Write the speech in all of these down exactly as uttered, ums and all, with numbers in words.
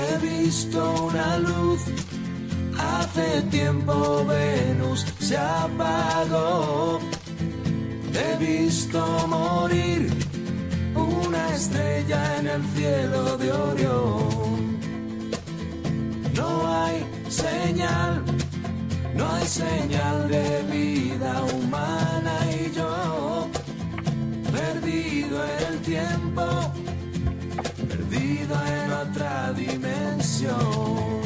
He visto una luz, hace tiempo Venus se apagó. He visto morir una estrella en el cielo de Orión. No hay señal, no hay señal de vida humana y yo, perdido en el tiempo, perdido en otra dimensión.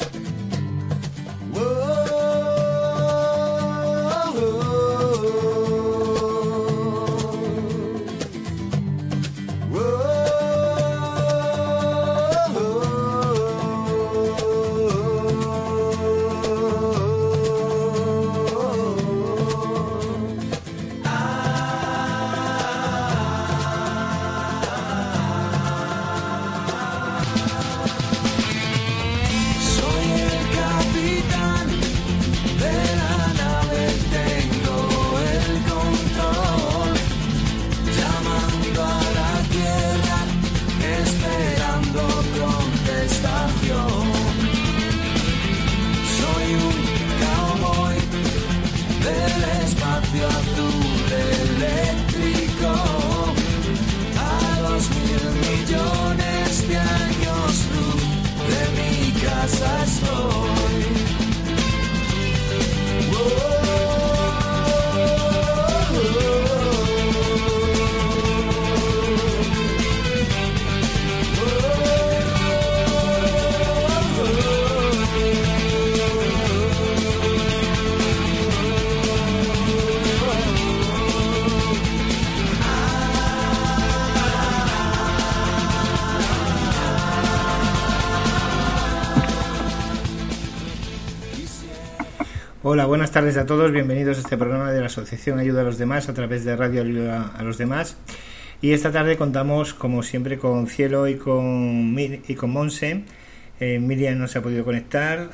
Hola, buenas tardes a todos, bienvenidos a este programa de la Asociación Ayuda a los Demás a través de Radio Ayuda a los Demás. Y esta tarde contamos, como siempre, con Cielo y con, y con Monse. Eh, Miriam no se ha podido conectar,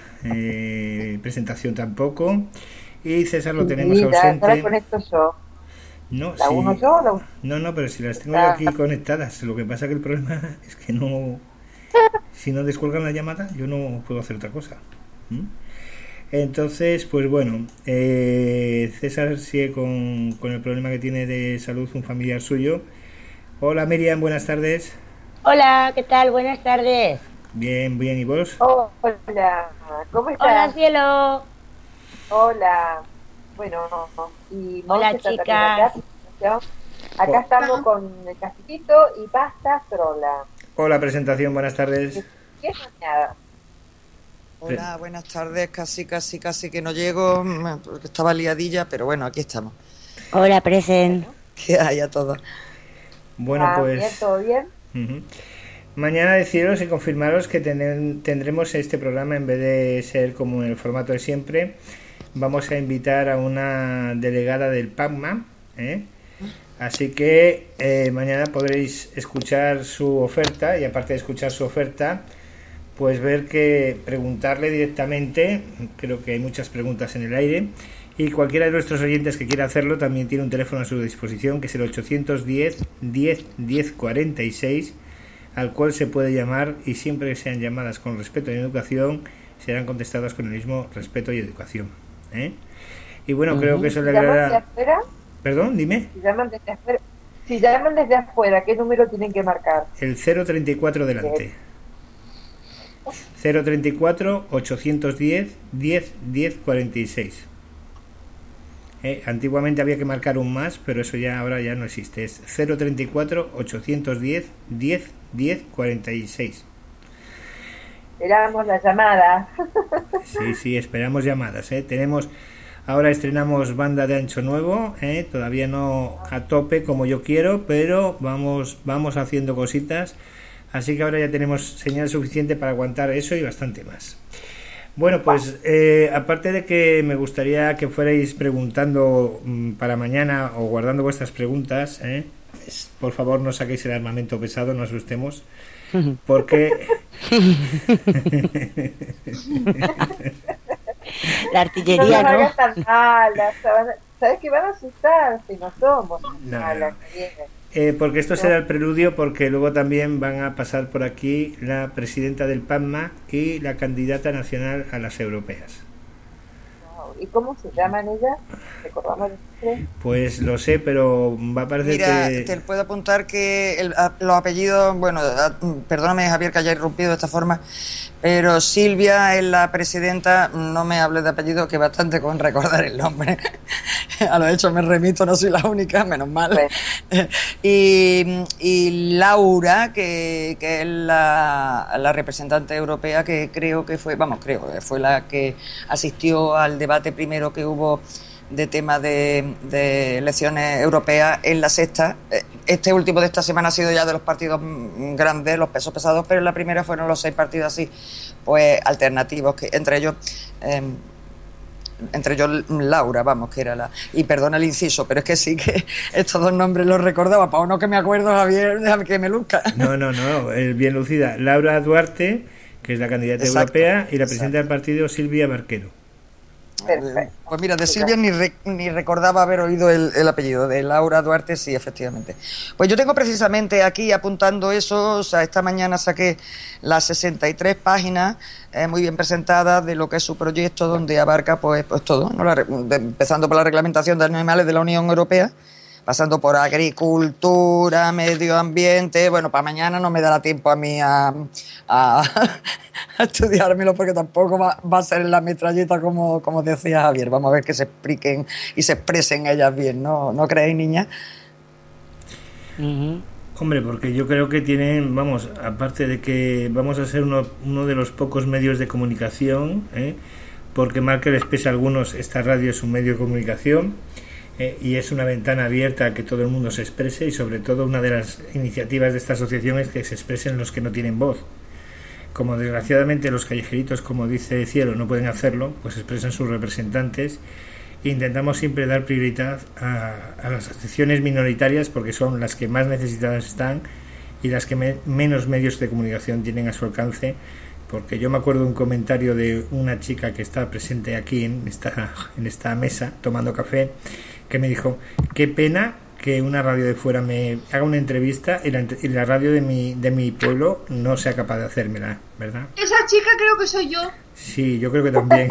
eh, presentación tampoco. Y César lo tenemos Mira, ausente. ahora conecto yo. No, ¿La sí. uno yo? La... No, no, pero si las tengo yo aquí conectadas. Lo que pasa que el problema es que no... Si no descuelgan la llamada, yo no puedo hacer otra cosa. ¿Mm? Entonces, pues bueno, eh, César sigue con, con el problema que tiene de salud un familiar suyo. Hola Miriam, buenas tardes. Hola, ¿qué tal? Buenas tardes. Bien, bien, ¿y vos? Oh, hola, ¿cómo estás? Hola, Cielo. Hola, bueno, y hola, chicas. Acá, acá estamos con el cafecito y pasta frola. Hola, presentación, buenas tardes. ¿Qué es nada? Hola, buenas tardes, casi, casi, casi que no llego, porque estaba liadilla, pero bueno, aquí estamos. Hola, Presen. ¿Qué hay a todos? Bueno, ah, pues... Bien, ¿todo bien? Uh-huh. Mañana deciros y confirmaros que ten- tendremos este programa, en vez de ser como en el formato de siempre, vamos a invitar a una delegada del PACMA, ¿eh? Así que eh, mañana podréis escuchar su oferta, y aparte de escuchar su oferta, pues ver que preguntarle directamente. Creo que hay muchas preguntas en el aire, y cualquiera de nuestros oyentes que quiera hacerlo también tiene un teléfono a su disposición, que es el ochocientos diez, diez, diez cuarenta y seis, al cual se puede llamar, y siempre que sean llamadas con respeto y educación serán contestadas con el mismo respeto y educación, ¿eh? Y bueno, uh-huh. Creo que eso le agrada. Perdón, dime. Si llaman desde afuera, si llaman desde afuera, ¿qué número tienen que marcar? El cero treinta y cuatro delante. cero treinta y cuatro, ochocientos diez, diez, diez cuarenta y seis. Eh, antiguamente había que marcar un más, pero eso ya ahora ya no existe. Es cero treinta y cuatro, ochocientos diez, diez, diez cuarenta y seis. Esperamos la llamada. Sí, sí, esperamos llamadas. ¿eh? Tenemos, ahora estrenamos banda de ancho nuevo, ¿eh? Todavía no a tope como yo quiero, pero vamos, vamos haciendo cositas. Así que ahora ya tenemos señal suficiente para aguantar eso y bastante más. Bueno, pues eh, aparte de que me gustaría que fuerais preguntando mmm, para mañana o guardando vuestras preguntas, ¿eh? es, por favor no saquéis el armamento pesado, no asustemos, porque... La artillería, ¿no? No tan malas, ¿sabes que van a asustar si no somos no, malas? no. Eh, porque esto será el preludio, porque luego también van a pasar por aquí la presidenta del PACMA y la candidata nacional a las europeas. ¿Y cómo se llaman ellas? ¿Recordamos el nombre? Pues lo sé, pero va a parecer Mira, que... te puedo apuntar que el, a, los apellidos, bueno, a, perdóname Javier que haya irrumpido de esta forma, pero Silvia es la presidenta, no me hables de apellido, que bastante con recordar el nombre. A lo hecho me remito, no soy la única, menos mal. Bueno. Y, y Laura, que, que es la, la representante europea, que creo que fue, vamos, creo que fue la que asistió al debate primero que hubo de tema de, de elecciones europeas en la sexta. Este último de esta semana ha sido ya de los partidos grandes, los pesos pesados, pero en la primera fueron los seis partidos así, pues alternativos, que entre ellos eh, entre ellos Laura, vamos, que era la... Y perdona el inciso, pero es que sí que estos dos nombres los recordaba, para uno que me acuerdo, Javier, déjame que me luzca. No, no, no, es bien lucida. Laura Duarte, que es la candidata exacto, europea, y la presidenta exacto. del partido, Silvia Barquero. Perfecto. Pues mira, de Silvia ni, re, ni recordaba haber oído el, el apellido, de Laura Duarte sí, efectivamente. Pues yo tengo precisamente aquí apuntando eso, o sea, esta mañana saqué las sesenta y tres páginas eh, muy bien presentadas de lo que es su proyecto, donde abarca pues, pues todo, ¿no? La, de, empezando por la reglamentación de animales de la Unión Europea, pasando por agricultura, medio ambiente. Bueno, para mañana no me dará tiempo a mí a, a, a estudiármelo, porque tampoco va, va a ser en la metralleta como, como decía Javier. Vamos a ver que se expliquen y se expresen ellas bien, ¿no? ¿No creéis, niñas? Uh-huh. Hombre, porque yo creo que tienen, vamos, aparte de que vamos a ser uno, uno de los pocos medios de comunicación, ¿eh? Porque mal que les pese a algunos, esta radio es un medio de comunicación. Eh, y es una ventana abierta a que todo el mundo se exprese, y sobre todo una de las iniciativas de esta asociación es que se expresen los que no tienen voz. Como desgraciadamente los callejeritos, como dice Cielo, no pueden hacerlo, pues expresan sus representantes, e intentamos siempre dar prioridad a, a las asociaciones minoritarias, porque son las que más necesitadas están y las que me, menos medios de comunicación tienen a su alcance. Porque yo me acuerdo de un comentario de una chica que está presente aquí en esta, en esta mesa tomando café, que me dijo: qué pena que una radio de fuera me haga una entrevista y la, y la radio de mi, de mi pueblo no sea capaz de hacérmela, ¿verdad? Esa chica creo que soy yo. Sí, yo creo que también.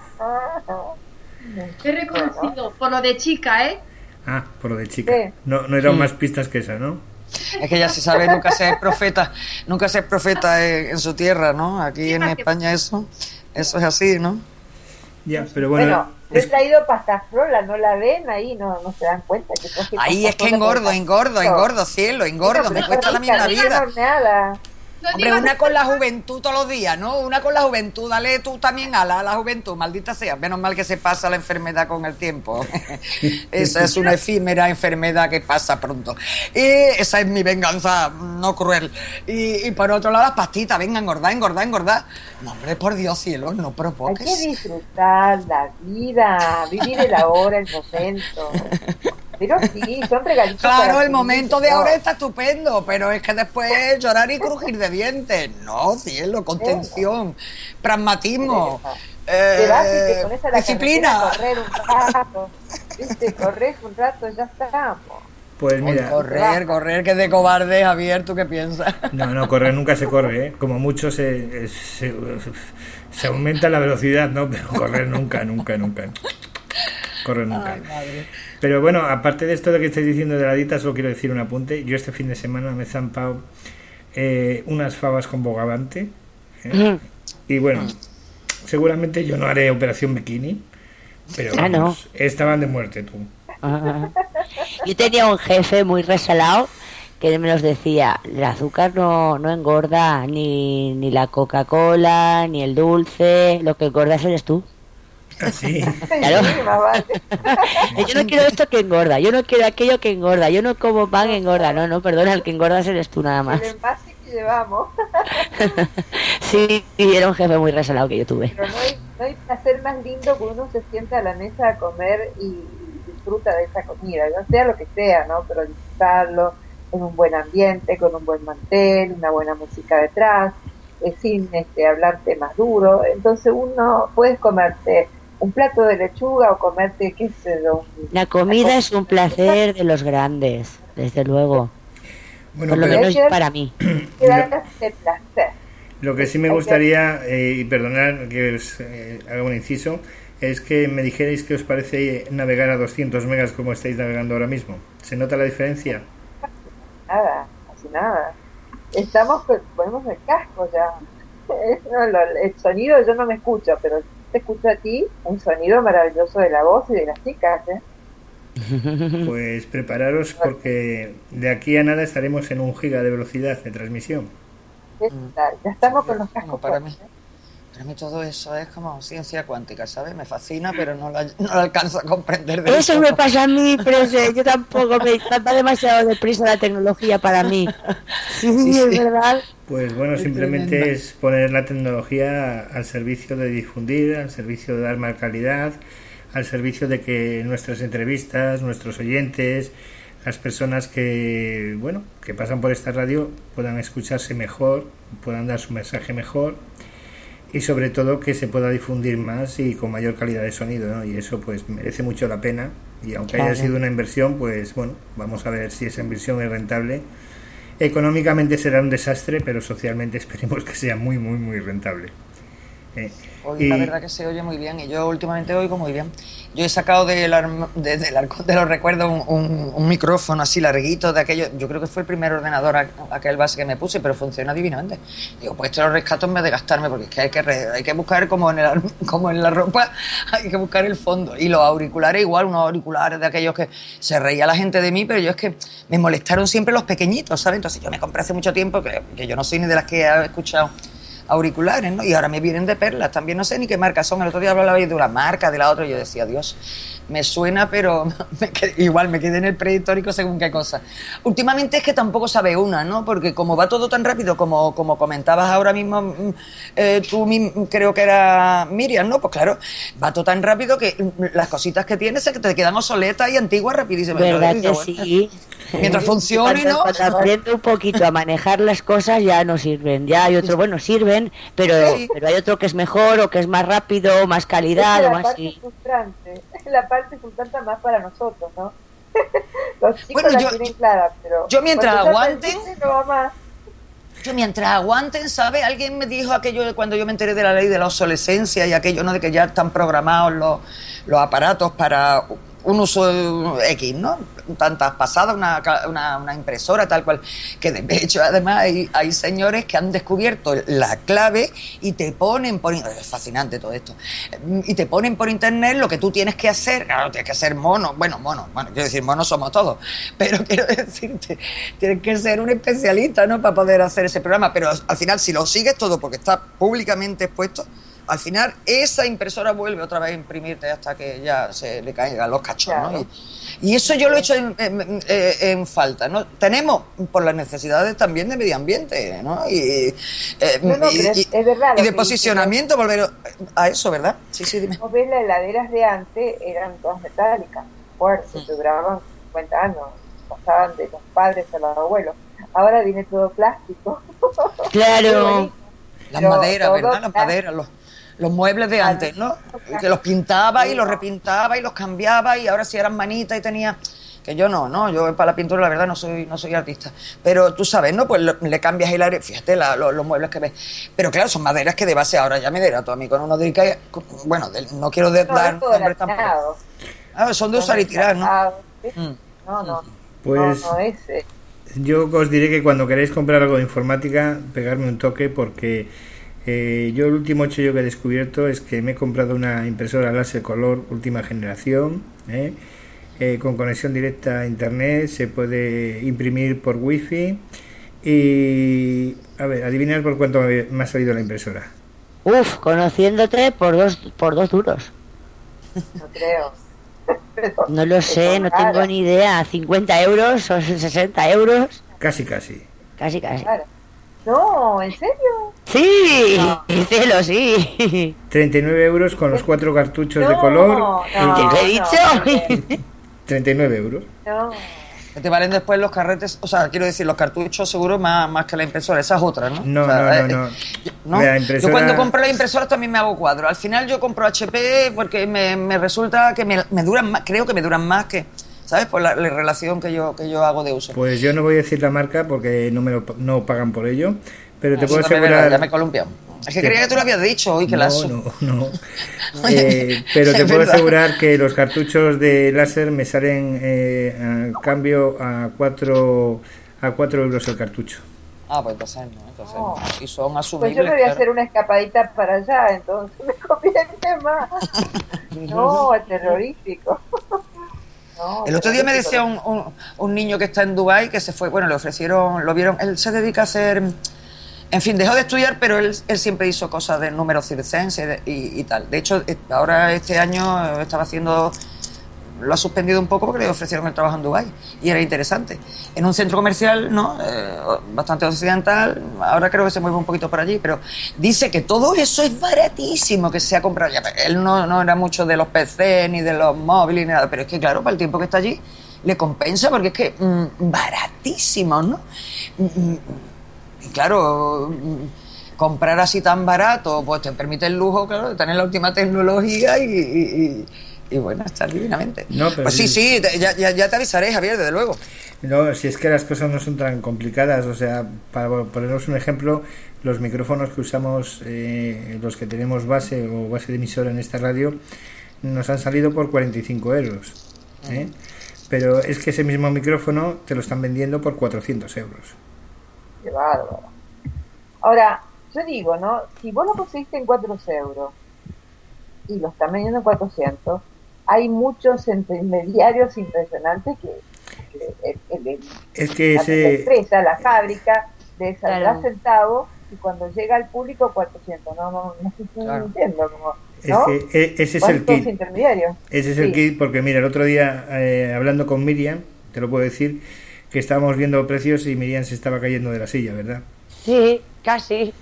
He reconocido, por lo de chica, ¿eh? Ah, por lo de chica. No, no eran sí. más pistas que esa, ¿no? Es que ya se sabe, nunca se es profeta, nunca se es profeta en, en su tierra, ¿no? Aquí en España eso, eso es así, ¿no? Ya, pero bueno. Bueno, he traído pasta frola, ¿no la ven ahí? No, no se dan cuenta. Que ahí es que engordo, engordo, engordo, cielo, engordo, me cuesta la misma vida. Hombre, una con la juventud todos los días, ¿no? Una con la juventud, dale tú también a la, a la juventud, maldita sea. Menos mal que se pasa la enfermedad con el tiempo. Esa es una efímera enfermedad que pasa pronto. Y esa es mi venganza, no cruel. Y, y por otro lado, las pastitas, venga, engordar, engordar, engordar. No, hombre, por Dios, cielo, no provoques. Hay que disfrutar la vida, vivir el ahora, el momento. Pero sí, son regalitos. Claro, el momento de ahora está estupendo, pero es que después llorar y crujir de dientes. No, cielo, contención, pragmatismo, eh, vas, con esa disciplina. Correr un rato, ¿viste? Corres un rato, ya estamos. Pues mira, correr, correr, que es de cobarde, Javier, ¿tú qué piensas? No, no, correr nunca se corre, ¿eh? Como mucho se, se, se aumenta la velocidad, ¿no? Pero correr nunca, nunca, nunca. Correr nunca. Ay, madre. Pero bueno, aparte de esto de que estáis diciendo de la dieta, solo quiero decir un apunte. Yo este fin de semana me he zampado eh, unas fabas con bogavante, ¿eh? Mm. Y bueno, seguramente yo no haré operación bikini, pero ah, vamos, no. estaban de muerte tú. Ah. Yo tenía un jefe muy resalado que me nos decía: el azúcar no, no engorda, ni, ni la Coca-Cola, ni el dulce, lo que engordas eres tú. Así. Claro. Yo no quiero esto que engorda, yo no quiero aquello que engorda, yo no como pan que engorda, no, no, perdona, el que engordas eres tú nada más. El envase que llevamos. Sí, era un jefe muy resalado que yo tuve. Pero no hay, no hay placer más lindo que uno se sienta a la mesa a comer y disfruta de esa comida, no sea lo que sea, ¿no? Pero disfrutarlo en un buen ambiente, con un buen mantel, una buena música detrás, eh, sin este, hablar temas duros. Entonces uno puedes comerte un plato de lechuga o comerte, qué sé yo. La comida es un placer de los grandes, desde luego. Bueno, por lo pero- menos para mí. Que da ese placer. Lo que sí me gustaría, eh, y perdonad que os eh, haga un inciso, es que me dijerais qué os parece navegar a doscientos megas como estáis navegando ahora mismo. ¿Se nota la diferencia? Nada, casi nada. Estamos, con- ponemos el casco ya. No, lo- el sonido yo no me escucho, pero te escucho a ti, un sonido maravilloso de la voz y de las chicas, ¿eh? Pues prepararos porque de aquí a nada estaremos en un giga de velocidad de transmisión. ¿Qué tal? Ya estamos con los No, cascos para puestos, mí. ¿eh? Para mí todo eso es como ciencia cuántica, ¿sabes? Me fascina, pero no la, no la alcanzo a comprender del Eso todo. me pasa a mí, pero sé, yo tampoco, me va demasiado deprisa la tecnología para mí. Sí, Sí, es sí. verdad. Pues bueno, Es simplemente tremenda. es poner la tecnología al servicio de difundir, al servicio de dar más calidad, al servicio de que nuestras entrevistas, nuestros oyentes, las personas que, bueno, que pasan por esta radio puedan escucharse mejor, puedan dar su mensaje mejor y sobre todo que se pueda difundir más y con mayor calidad de sonido, ¿no? Y eso pues merece mucho la pena y aunque haya Claro. sido una inversión, pues bueno, vamos a ver si esa inversión es rentable. Económicamente será un desastre, pero socialmente esperemos que sea muy, muy, muy rentable. Eh, Hoy y- la verdad que se oye muy bien y yo últimamente oigo muy bien. Yo he sacado del, arm- de, del arcón de los recuerdos un, un, un micrófono así larguito de aquello. Yo creo que fue el primer ordenador a- aquel base que me puse, pero funciona divinamente. Digo, pues este lo rescato en vez de gastarme, porque es que hay que, re- hay que buscar como en, el, ar- como en la ropa, hay que buscar el fondo. Y los auriculares igual, unos auriculares de aquellos que se reía la gente de mí, pero yo es que me molestaron siempre los pequeñitos, ¿sabes? Entonces yo me compré hace mucho tiempo, que, que yo no soy ni de las que he escuchado auriculares, ¿no? Y ahora me vienen de perlas, también no sé ni qué marca son. El otro día hablaba de una marca, de la otra, y yo decía, Dios, me suena, pero me quedé- igual me quedé en el prehistórico según qué cosa. Últimamente es que tampoco sabe una, ¿no? Porque como va todo tan rápido, como, como comentabas ahora mismo, mm, eh, tú mi- creo que era Miriam, ¿no? Pues claro, va todo tan rápido que mm, las cositas que tienes se te quedan obsoletas y antiguas rapidísimamente. ¿Verdad Y que dices, bueno, sí? Mientras funcione, Cuando, ¿no? cuando aprendo un poquito a manejar las cosas ya no sirven. Ya hay otro, bueno, sirven, pero, Sí. pero hay otro que es mejor o que es más rápido, más calidad Esa o es la más... parte sí. frustrante, la parte frustrante más para nosotros, ¿no? Los chicos Bueno, la yo- tienen clara, pero yo mientras cuando ya aguanten- aprendiste, no va más. Yo mientras aguanten, ¿sabes? Alguien me dijo aquello de cuando yo me enteré de la ley de la obsolescencia y aquello, ¿no? De que ya están programados los, los aparatos para un uso X, ¿no? Tantas pasadas, una, ca- una, una impresora, tal cual. Que de hecho, además, hay, hay señores que han descubierto la clave y te ponen por... in- Es fascinante todo esto. Y te ponen por internet lo que tú tienes que hacer. Claro, tienes que ser mono. Bueno, mono. Bueno, quiero decir, monos somos todos. Pero quiero decirte, tienes que ser un especialista, ¿no? Para poder hacer ese programa. Pero al final, si lo sigues todo porque está públicamente expuesto, al final esa impresora vuelve otra vez a imprimirte hasta que ya se le caigan los cachos, ¿no? Claro. Y, y eso yo lo he hecho en, en- en- en falta, ¿no? Tenemos por las necesidades también de medio ambiente, ¿no? Y, eh, No, no, y- pero es- y- es verdad lo y de que posicionamiento, volver a eso, ¿verdad? Sí, sí, dime. Vos ves las heladeras de antes, eran todas metálicas, fuertes, que duraban cincuenta años, pasaban de los padres a los abuelos. Ahora viene todo plástico. Claro. Las Pero maderas, todo ¿verdad? Las está- maderas, los, los muebles de antes, ¿no? Que los pintaba y los repintaba y los cambiaba y ahora si eran manitas y tenía... Que yo no, no, yo para la pintura la verdad no soy no soy artista. Pero tú sabes, ¿no? Pues lo- le cambias el aire, fíjate la- lo- los muebles que ves. Pero claro, son maderas que de base ahora ya me derato a mí con uno de Ikea. con- Bueno, de- no quiero de- No, dar es todo nombres tampoco. laminado. Ah, son de usar y tirar, ¿no? ¿Sí? Mm. No, no. Pues No, no es. eh, yo os diré que cuando queráis comprar algo de informática, pegarme un toque porque eh, yo el último chollo que he descubierto es que me he comprado una impresora láser color última generación, ¿eh? Eh, con conexión directa a internet, se puede imprimir por wifi y a ver, adivinar por cuánto me me ha salido la impresora. Uf, conociéndote por dos, por dos duros. No creo. Pero- No lo sé, son no tengo caras, ni idea. ¿cincuenta euros o sesenta euros? Casi, casi. Casi, casi. caras. No, ¿en serio? Sí, No. cielo, sí. treinta y nueve euros con los cuatro cartuchos de No, color. no, ¿Te lo he no, dicho? no, treinta y nueve euros. No, Que te valen después los carretes, o sea, quiero decir, los cartuchos seguro más, más que la impresora, esa es otra, ¿no? No, o sea, no, no, eh, no. ¿no? La impresora... Yo cuando compro las impresoras también me hago cuadros. Al final yo compro H P porque me, me resulta que me, me duran más, creo que me duran más que, ¿sabes? Por la, la relación que yo, que yo hago de uso. Pues yo no voy a decir la marca porque no me lo no pagan por ello, pero te Ah, puedo eso también asegurar... me- ya me he columpiado. Es que Sí. creía que tú lo habías dicho hoy, que no, las... no, no. Eh, pero te Es puedo verdad. asegurar que los cartuchos de láser me salen eh, a cambio a cuatro a cuatro euros el cartucho. Ah, pues entonces no, entonces No. no. Y son Pues asumibles. yo me voy a claro. hacer una escapadita para allá, entonces me conviene más. No, es terrorífico. No, El otro día me terrorífico. decía un, un, un niño que está en Dubái que se fue, bueno, le ofrecieron, lo vieron, él se dedica a hacer, en fin, dejó de estudiar, pero él, él siempre hizo cosas de números circenses y, y tal. De hecho, eh, ahora este año eh, estaba haciendo, lo ha suspendido un poco porque le ofrecieron el trabajo en Dubái y era interesante. En un centro comercial, ¿no? Eh, bastante occidental, ahora creo que se mueve un poquito por allí, pero dice que todo eso es baratísimo, que se ha comprado ya. Él no, no era mucho de los P C ni de los móviles ni nada, pero es que claro, para el tiempo que está allí le compensa porque es que mmm, baratísimo, ¿no? Mm, y claro, mm, comprar así tan barato, pues te permite el lujo, claro, de tener la última tecnología y, y, y, y bueno, estar divinamente. No, pero pues sí, sí. sí, te- ya, ya, ya te avisaré, Javier, desde luego. No, si es que las cosas no son tan complicadas, o sea, para poneros un ejemplo, los micrófonos que usamos, eh, los que tenemos base o base de emisora en esta radio, nos han salido por cuarenta y cinco euros, ¿eh? Pero es que ese mismo micrófono te lo están vendiendo por cuatrocientos euros. Qué bárbaro. Ahora, yo digo, ¿no? Si vos lo conseguiste en cuatro euros y lo están vendiendo en cuatrocientos, hay muchos intermediarios impresionantes que, que el, el- el- Es que la, la ese... empresa, la fábrica, le saldrá Claro. centavos y cuando llega al público cuatrocientos. No, no, no sé si Claro. entiendo. Como, Es ¿no? que e- ese es el ¿Cuántos kit. intermediarios? Ese es el Sí. kit, porque mira, el otro día eh, hablando con Miriam, te lo puedo decir, que estábamos viendo precios y Miriam se estaba cayendo de la silla, ¿verdad? Sí, casi.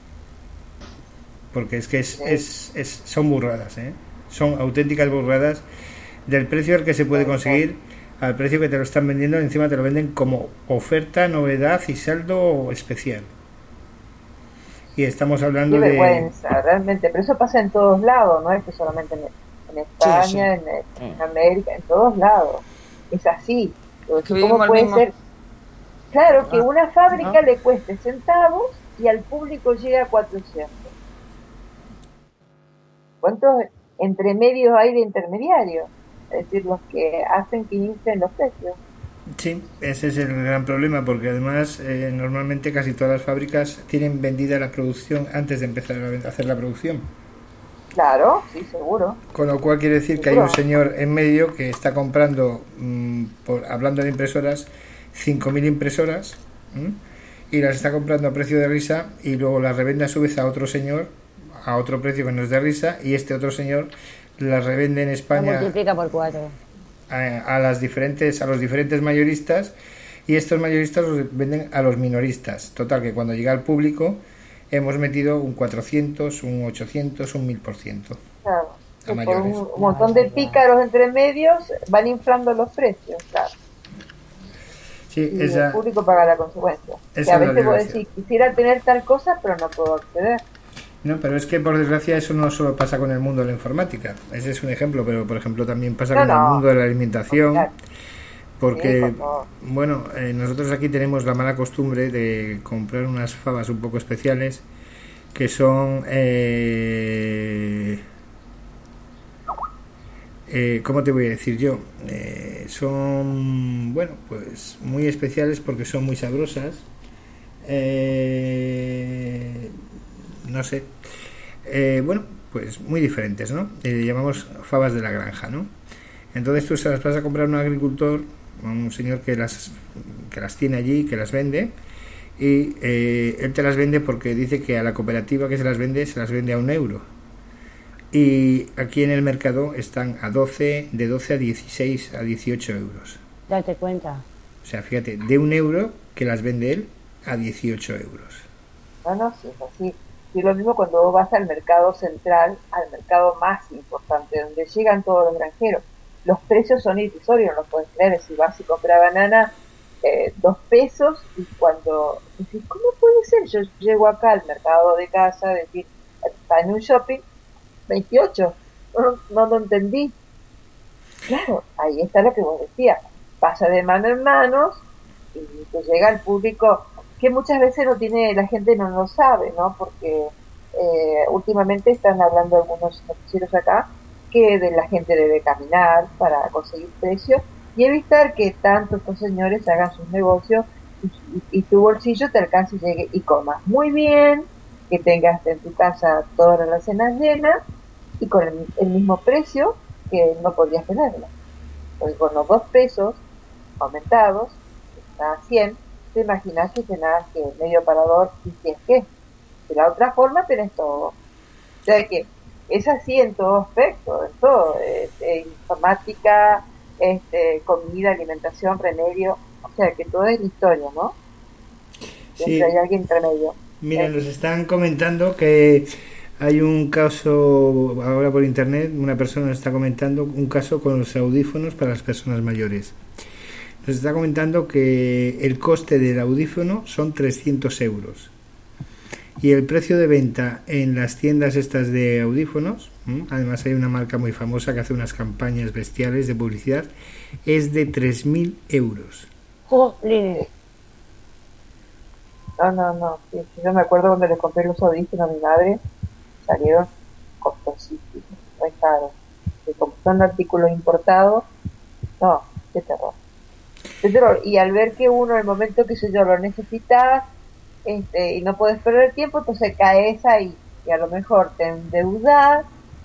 Porque es que es, es, es- son burradas, ¿eh? Son auténticas burradas del precio al que se puede conseguir al precio que te lo están vendiendo. Encima te lo venden como oferta, novedad y saldo especial. Y estamos hablando Qué de... vergüenza, realmente. Pero eso pasa en todos lados, no es que solamente en, en España, Sí, sí. En, en América, en todos lados. Es así. Pero Que ¿cómo vivimos el puede mismo- ser? Claro, que Ah, una fábrica ¿no? le cueste centavos y al público llega a cuatrocientos. ¿Cuántos entremedios hay de intermediarios? Es decir, los que hacen que inflen los precios. Sí, ese es el gran problema, porque además eh, normalmente casi todas las fábricas tienen vendida la producción antes de empezar a ven- a hacer la producción. Claro, sí, seguro. Con lo cual quiere decir que hay un señor en medio que está comprando, mm, por, hablando de impresoras, cinco mil impresoras, ¿m? y las está comprando a precio de risa y luego las revende a su vez a otro señor a otro precio que no es de risa, y este otro señor las revende en Lo España multiplica por cuatro. a, a las diferentes a los diferentes mayoristas, y estos mayoristas los venden a los minoristas. Total, que cuando llega al público hemos metido un cuatrocientos, un ochocientos, un mil por ciento. Claro. A Que por mayores. un, un montón de pícaros entre medios van inflando los precios, claro. Sí, Y esa, el público paga la consecuencia. esa Que a es la veces vos desgracia. decís, quisiera tener tal cosa, pero no puedo acceder. no, pero es que por desgracia eso no solo pasa con el mundo de la informática. Ese es un ejemplo, pero por ejemplo también pasa No, con no. el mundo de la alimentación. Claro. Porque, Sí, por favor. bueno, eh, nosotros aquí tenemos la mala costumbre de comprar unas fabas un poco especiales que son, eh, eh, ¿cómo te voy a decir yo? Eh, son, bueno, pues muy especiales porque son muy sabrosas. Eh, no sé. Eh, bueno, pues muy diferentes, ¿no? Eh, llamamos fabas de la granja, ¿no? Entonces tú se las vas a comprar a un agricultor, a un señor que las que las tiene allí, que las vende, y eh, él te las vende porque dice que a la cooperativa que se las vende, se las vende a un euro. Y aquí en el mercado están a doce, de doce a dieciséis, a dieciocho euros. Date cuenta. O sea, fíjate, de un euro que las vende él a dieciocho euros. No, no, sí, es así. Y lo mismo cuando vos vas al mercado central, al mercado más importante, donde llegan todos los granjeros. los precios son irrisorios, no lo puedes creer. Si vas y compras banana, eh, dos pesos, y cuando decís, ¿cómo puede ser? Yo llego acá al mercado de casa, decir, está en un shopping, veintiocho, no, no lo entendí. Claro, ahí está lo que vos decías, pasa de mano en manos y te llega al público, que muchas veces no tiene, la gente no lo sabe, ¿no? Porque eh, últimamente están hablando algunos noticieros acá que de la gente debe caminar para conseguir precios y evitar que tanto estos señores hagan sus negocios y, y, y tu bolsillo te alcance y llegue y comas muy bien, que tengas en tu casa todas las cenas llenas y con el, el mismo precio que no podrías tenerla. Pues con los dos pesos aumentados, está a cien, te imaginas que cenás que medio parador y si es que de la otra forma tenés todo. O sea que es así en todo aspecto, en todo, este, informática, este, comida, alimentación, remedio, o sea que todo es la historia, ¿no? Siempre Sí. hay alguien intermedio. Mira, Eh, nos están comentando que hay un caso ahora por internet, una persona nos está comentando un caso con los audífonos para las personas mayores. Nos está comentando que el coste del audífono son trescientos euros y el precio de venta en las tiendas estas de audífonos, ¿m? Además hay una marca muy famosa que hace unas campañas bestiales de publicidad, es de tres mil euros. Jolines. No, no, no. Sí, sí, yo me acuerdo cuando le compré los audífonos a mi madre, salieron costosísimos, muy caros. Y como son artículos importados, no, qué terror. Qué terror. Y al ver que uno, en el momento que yo lo necesitas, este, y no puedes perder tiempo, entonces caes ahí. Y a lo mejor te endeudas,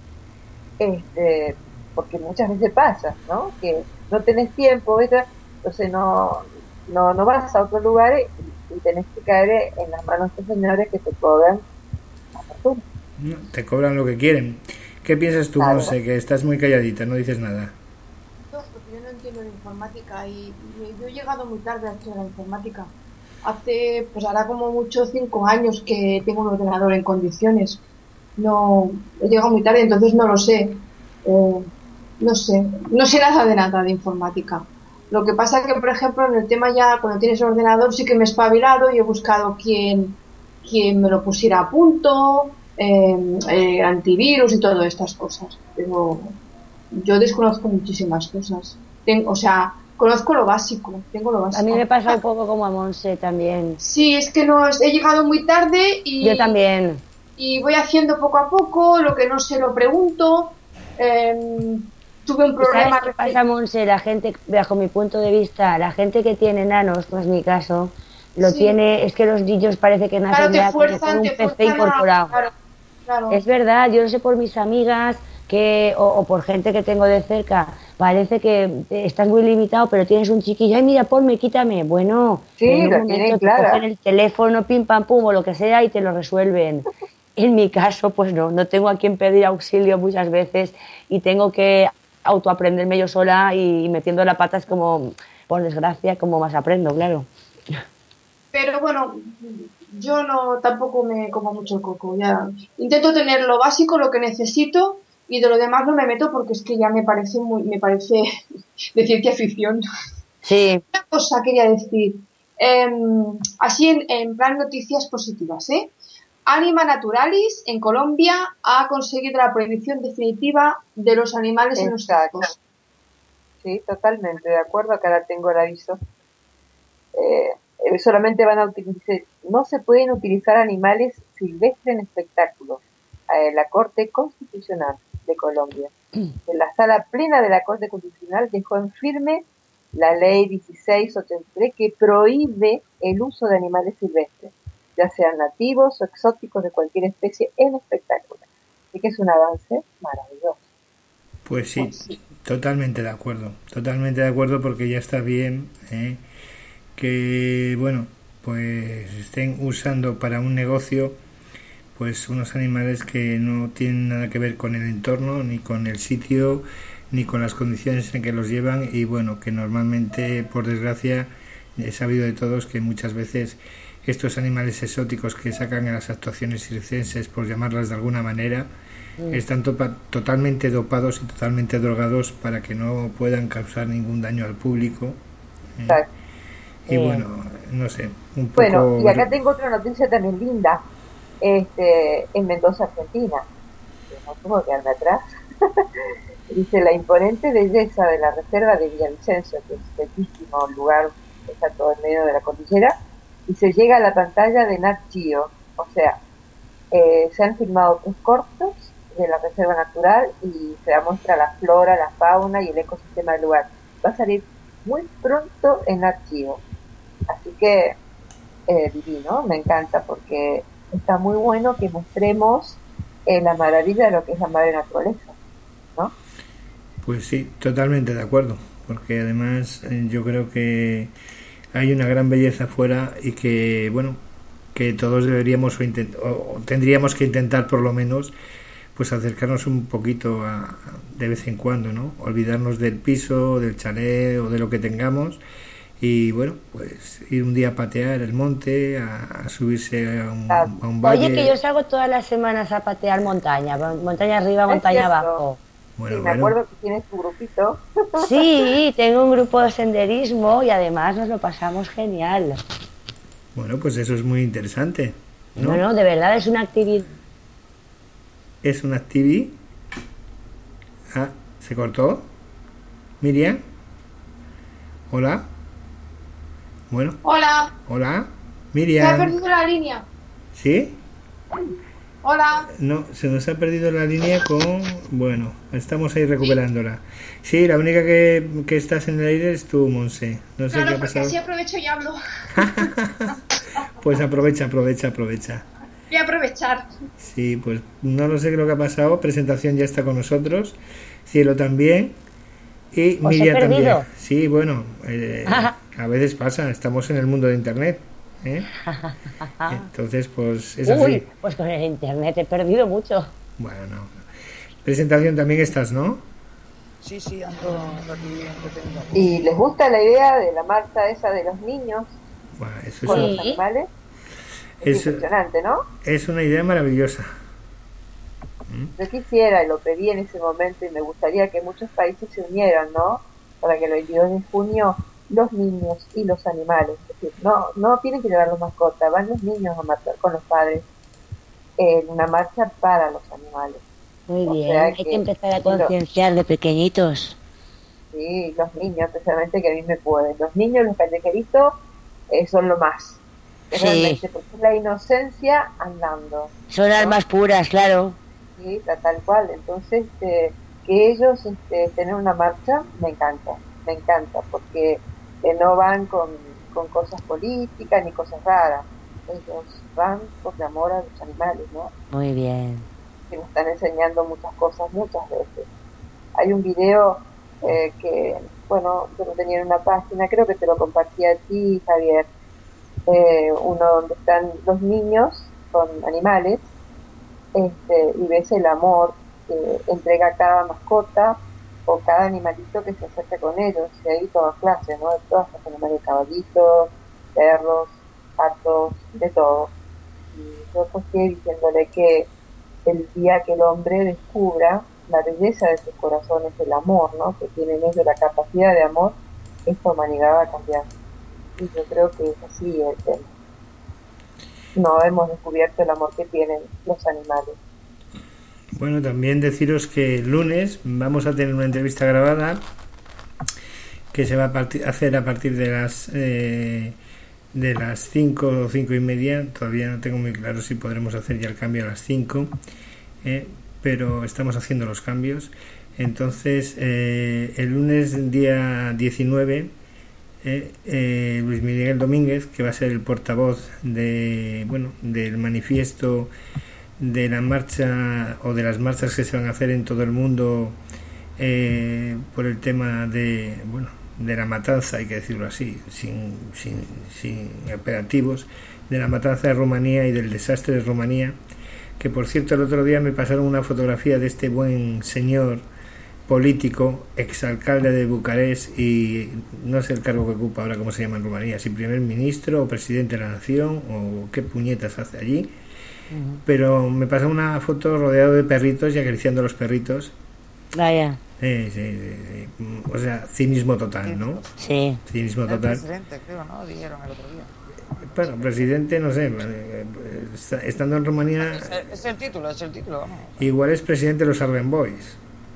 este, porque muchas veces pasa, ¿no? Que no tenés tiempo, ¿verdad? Entonces no, no, no vas a otros lugares y, y tenés que caer en las manos de estos señores que te cobran la fortuna. No, te cobran lo que quieren. ¿Qué piensas tú, Claro. Monse? Que estás muy calladita, no dices nada. No, porque yo no entiendo de informática y, y yo he llegado muy tarde a esto de la informática. Hace, pues hará como mucho cinco años que tengo un ordenador en condiciones. No, he llegado muy tarde, entonces no lo sé. Eh, no sé, no sé nada de nada de informática. Lo que pasa es que, por ejemplo, en el tema ya, cuando tienes el ordenador, sí que me he espabilado y he buscado quién, quién me lo pusiera a punto, eh, eh, antivirus y todas estas cosas. Pero yo desconozco muchísimas cosas. Tengo, o sea, conozco lo básico, tengo lo básico. A mí me pasa un poco como a Monse también. Sí, es que no, he llegado muy tarde y... Yo también. Y voy haciendo poco a poco, lo que no sé lo pregunto. Eh, tuve un problema... ¿Sabes qué pasa, Monse? La gente, bajo mi punto de vista, la gente que tiene nanos, no es mi caso, lo Sí. tiene, es que los niños parece que Claro, nacen te ya como fuerzan, con un te P C fuerzan a- incorporado. Claro, claro. Es verdad, yo lo sé por mis amigas que o, o por gente que tengo de cerca, parece que estás muy limitado, pero tienes un chiquillo, ay mira, ponme, quítame. Bueno, Sí, en un lo momento tienen te clara. cogen el teléfono, pim pam pum o lo que sea y te lo resuelven. En mi caso, pues no, no tengo a quien pedir auxilio muchas veces y tengo que autoaprenderme yo sola y, y metiendo la pata es como, por desgracia, como más aprendo, claro. Pero bueno, yo no tampoco me como mucho el coco. Ya intento tener lo básico, lo que necesito, y de lo demás no me meto porque es que ya me parece muy, me parece de ciencia ficción. Sí, Una cosa quería decir, em, así en, en plan noticias positivas, ¿eh? Anima Naturalis en Colombia ha conseguido la prohibición definitiva de los animales en los Exacto. circos. Sí, totalmente, de acuerdo, acá la tengo el aviso. Eh, eh, solamente van a utilizar, no se pueden utilizar animales silvestres en espectáculos. Eh, la Corte Constitucional de Colombia, en la sala plena de la Corte Constitucional, dejó en firme la ley dieciséis ochenta y tres que prohíbe el uso de animales silvestres, ya sean nativos o exóticos de cualquier especie en espectáculos. Así que es un avance maravilloso. Pues sí, totalmente de acuerdo, totalmente de acuerdo porque ya está bien ¿eh? que, bueno, pues estén usando para un negocio pues unos animales que no tienen nada que ver con el entorno, ni con el sitio, ni con las condiciones en que los llevan y bueno, que normalmente, por desgracia, he sabido de todos que muchas veces estos animales exóticos que sacan en las actuaciones circenses, por llamarlas de alguna manera, mm. están topa- totalmente dopados y totalmente drogados para que no puedan causar ningún daño al público. ¿eh? Y eh. bueno, no sé, un poco... Bueno, y acá tengo otra noticia también linda, este, en Mendoza, Argentina. No puedo quedarme atrás. Dice: la imponente belleza de la reserva de Villavicencio, que es un bellísimo lugar que está todo en medio de la cordillera, y se llega a la pantalla de Nat Geo. O sea, eh, se han filmado tres cortos de la reserva natural y se muestra la flora, la fauna y el ecosistema del lugar. Va a salir muy pronto en Nat Geo. Así que, eh, divino, me encanta, porque está muy bueno que mostremos eh, la maravilla de lo que es la madre naturaleza, ¿no? Pues sí, totalmente de acuerdo, porque además eh, yo creo que hay una gran belleza afuera y que, bueno, que todos deberíamos o, intent- o tendríamos que intentar por lo menos pues acercarnos un poquito a, de vez en cuando, ¿no? Olvidarnos del piso, del chalet o de lo que tengamos y, bueno, pues ir un día a patear el monte, a, a subirse a un, a un valle. Oye, que yo salgo todas las semanas a patear montaña, montaña arriba, montaña abajo. Bueno, sí, me bueno. acuerdo que tienes tu grupito. Sí, tengo un grupo de senderismo y además nos lo pasamos genial. Bueno, pues eso es muy interesante, ¿no? No, no, de verdad es una actividad. ¿Es una actividad? Ah, ¿se cortó? ¿Miriam? ¿Hola? Bueno. Hola. Hola. Miriam. Se ha perdido la línea. ¿Sí? Hola. No, se nos ha perdido la línea con... Bueno, estamos ahí recuperándola. Sí, la única que, que estás en el aire es tú, Monse. No sé claro, qué ha pasado. Así aprovecho y hablo. Pues aprovecha, aprovecha, aprovecha. Voy a aprovechar. Sí, pues no lo sé qué lo que ha pasado. Presentación ya está con nosotros. Cielo también. Y ¿Os Miriam he perdido? también. Sí, bueno, eh, a veces pasa. Estamos en el mundo de Internet. ¿eh? Entonces, pues es así. Uy, pues con el Internet he perdido mucho. Bueno, no. Presentación también estás, ¿no? Sí, sí, ando aquí entretenido. ¿Y les gusta la idea de la marcha esa de los niños bueno, eso con es los animales? Es, es impresionante, ¿no? Es una idea maravillosa. Yo quisiera, y lo pedí en ese momento, y me gustaría que muchos países se unieran, ¿no? Para que el veintidós de junio los niños y los animales, es decir, no, no tienen que llevar los mascotas, van los niños a marchar con los padres en una marcha para los animales. Muy bien, o sea hay que, que empezar a concienciar de pequeñitos. Sí, los niños, especialmente, que a mí me pueden. Los niños, los callejeritos, eh, son lo más. Sí. Realmente, porque es la inocencia andando. Son ¿no? almas puras, claro. Sí, tal cual. Entonces, este, que ellos este, tener una marcha, me encanta, me encanta, porque eh, no van con, con cosas políticas ni cosas raras. Ellos van por el amor a los animales, ¿no? Muy bien. Que nos están enseñando muchas cosas muchas veces. Hay un video eh, que, bueno, yo lo tenía en una página, creo que te lo compartí a ti, Javier, eh, uno donde están los niños con animales, este, y ves el amor que entrega cada mascota o cada animalito que se acerca con ellos, y ahí todas clases, ¿no? De todas las animales, caballitos, perros, patos, de todo. Y yo pues estoy diciéndole que el día que el hombre descubra la belleza de sus corazones, el amor, ¿no? Que tienen ellos, la capacidad de amor, esta humanidad va a cambiar. Y yo creo que es así el tema. No hemos descubierto el amor que tienen los animales. Bueno, también deciros que el lunes vamos a tener una entrevista grabada que se va a partir, hacer a partir de las eh, de las cinco o cinco y media. Todavía no tengo muy claro si podremos hacer ya el cambio a las cinco, eh, pero estamos haciendo los cambios. Entonces, eh, el lunes día diecinueve, eh, eh, Luis Miguel Domínguez, que va a ser el portavoz de bueno del manifiesto de la marcha o de las marchas que se van a hacer en todo el mundo eh, por el tema de bueno de la matanza, hay que decirlo así, sin, sin, sin operativos, de la matanza de Rumanía y del desastre de Rumanía, que por cierto el otro día me pasaron una fotografía de este buen señor político, exalcalde de Bucarest y no sé el cargo que ocupa ahora, cómo se llama en Rumanía, si primer ministro o presidente de la nación o qué puñetas hace allí. Uh-huh. Pero me pasa una foto rodeado de perritos y acariciando a los perritos. Vaya. Sí, sí, sí, sí. O sea, cinismo total, ¿no? Sí. Cinismo total. El presidente, creo, ¿no? Dijeron el otro día. Bueno, presidente, no sé, estando en Rumanía... Es el, es el título, es el título, vamos. Igual es presidente de los Arden Boys.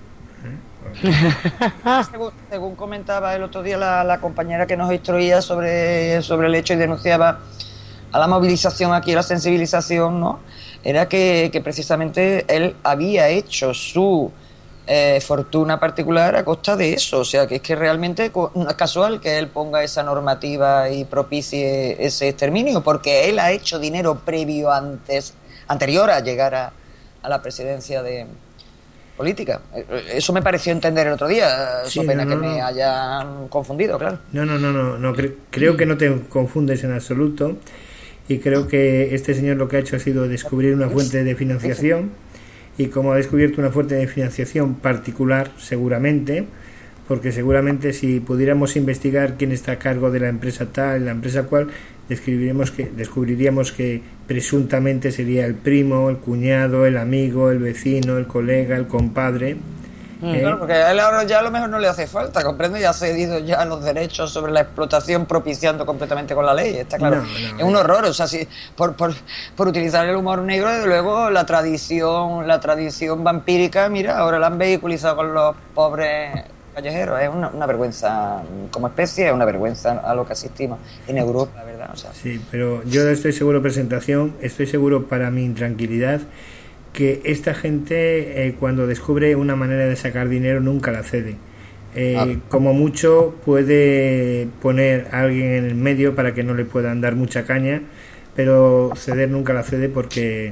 ¿Eh? según, según comentaba el otro día la, la compañera que nos instruía sobre, sobre el hecho y denunciaba a la movilización aquí, a la sensibilización, ¿no? Era que, que precisamente él había hecho su... Eh, fortuna particular a costa de eso, o sea que es que realmente no es casual que él ponga esa normativa y propicie ese exterminio, porque él ha hecho dinero previo antes, anterior a llegar a, a la presidencia de política. Eso me pareció entender el otro día, sí, so pena no, no, que me no. hayan confundido, claro. No, no, no, no, no cre- creo que no te confundes en absoluto y creo que este señor lo que ha hecho ha sido descubrir una fuente de financiación. Y como ha descubierto una fuente de financiación particular, seguramente, porque seguramente si pudiéramos investigar quién está a cargo de la empresa tal, la empresa cual, describiríamos que, descubriríamos que presuntamente sería el primo, el cuñado, el amigo, el vecino, el colega, el compadre. ¿Eh? Claro, porque a él ahora ya a lo mejor no le hace falta, comprende, ya ha cedido ya los derechos sobre la explotación, propiciando completamente con la ley, está claro. No, no, es un horror, o sea, si, por, por, por utilizar el humor negro, desde luego la tradición, la tradición vampírica, mira, ahora la han vehiculizado con los pobres callejeros, es una, una vergüenza como especie, es una vergüenza a lo que asistimos en Europa, la verdad. O sea. Sí, pero yo estoy seguro, presentación, estoy seguro para mi intranquilidad, que esta gente eh, cuando descubre una manera de sacar dinero nunca la cede. Eh, ah. Como mucho puede poner a alguien en el medio para que no le puedan dar mucha caña, pero ceder nunca la cede porque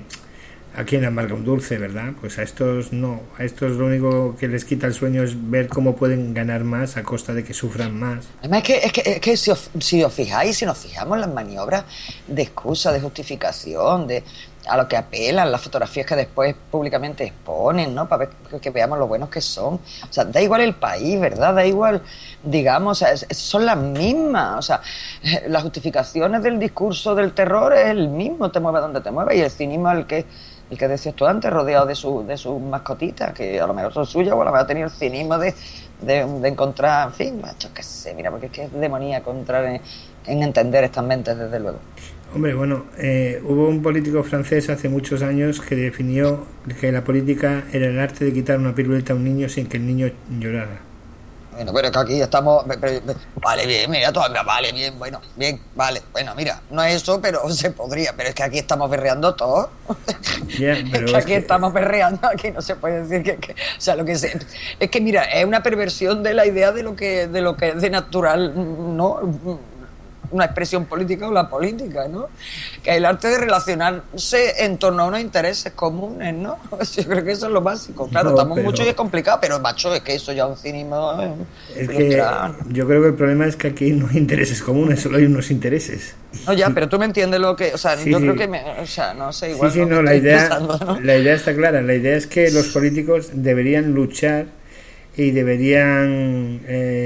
a quién amarga un dulce, ¿verdad? Pues a estos no, a estos lo único que les quita el sueño es ver cómo pueden ganar más a costa de que sufran más. Además es que, es que, es que si, os, si os fijáis, si nos fijamos en las maniobras de excusa, de justificación, de a lo que apelan, las fotografías que después públicamente exponen, ¿no? Para ver que, que veamos lo buenos que son. O sea, da igual el país, ¿verdad? Da igual, digamos, o sea, es, son las mismas. O sea, las justificaciones del discurso del terror es el mismo, te mueve donde te mueve, y el cinismo el que el que decías tú antes, rodeado de su de sus mascotitas, que a lo mejor son suyas, o a lo mejor ha tenido el cinismo de, de, de encontrar, en fin, macho, qué sé, mira, porque es que es demoníaco entrar en, en entender estas mentes, desde luego. Hombre, bueno, eh, hubo un político francés hace muchos años que definió que la política era el arte de quitar una piruleta a un niño sin que el niño llorara. Bueno, pero que aquí estamos... Vale, bien, mira, todavía, vale, bien, bueno, bien, vale, bueno, mira, no es eso, pero se podría, pero es que aquí estamos berreando todos. Yeah, pero es que aquí es que... estamos berreando, aquí no se puede decir que... que o sea, lo que se... Es que, mira, es una perversión de la idea de lo que, de lo que es de natural, ¿no? Una expresión política o la política, ¿no? Que es el arte de relacionarse en torno a unos intereses comunes, ¿no? Yo creo que eso es lo básico. Claro, no, estamos pero... mucho y es complicado, pero macho, es que eso ya es un cinismo. ¿eh? Es que yo creo que el problema es que aquí no hay intereses comunes, solo hay unos intereses. No, ya, pero tú me entiendes lo que... O sea, sí, yo sí. creo que... Me, o sea, no sé, igual... Sí, sí, no, la idea, pensando, ¿no? La idea está clara. La idea es que los políticos deberían luchar y deberían...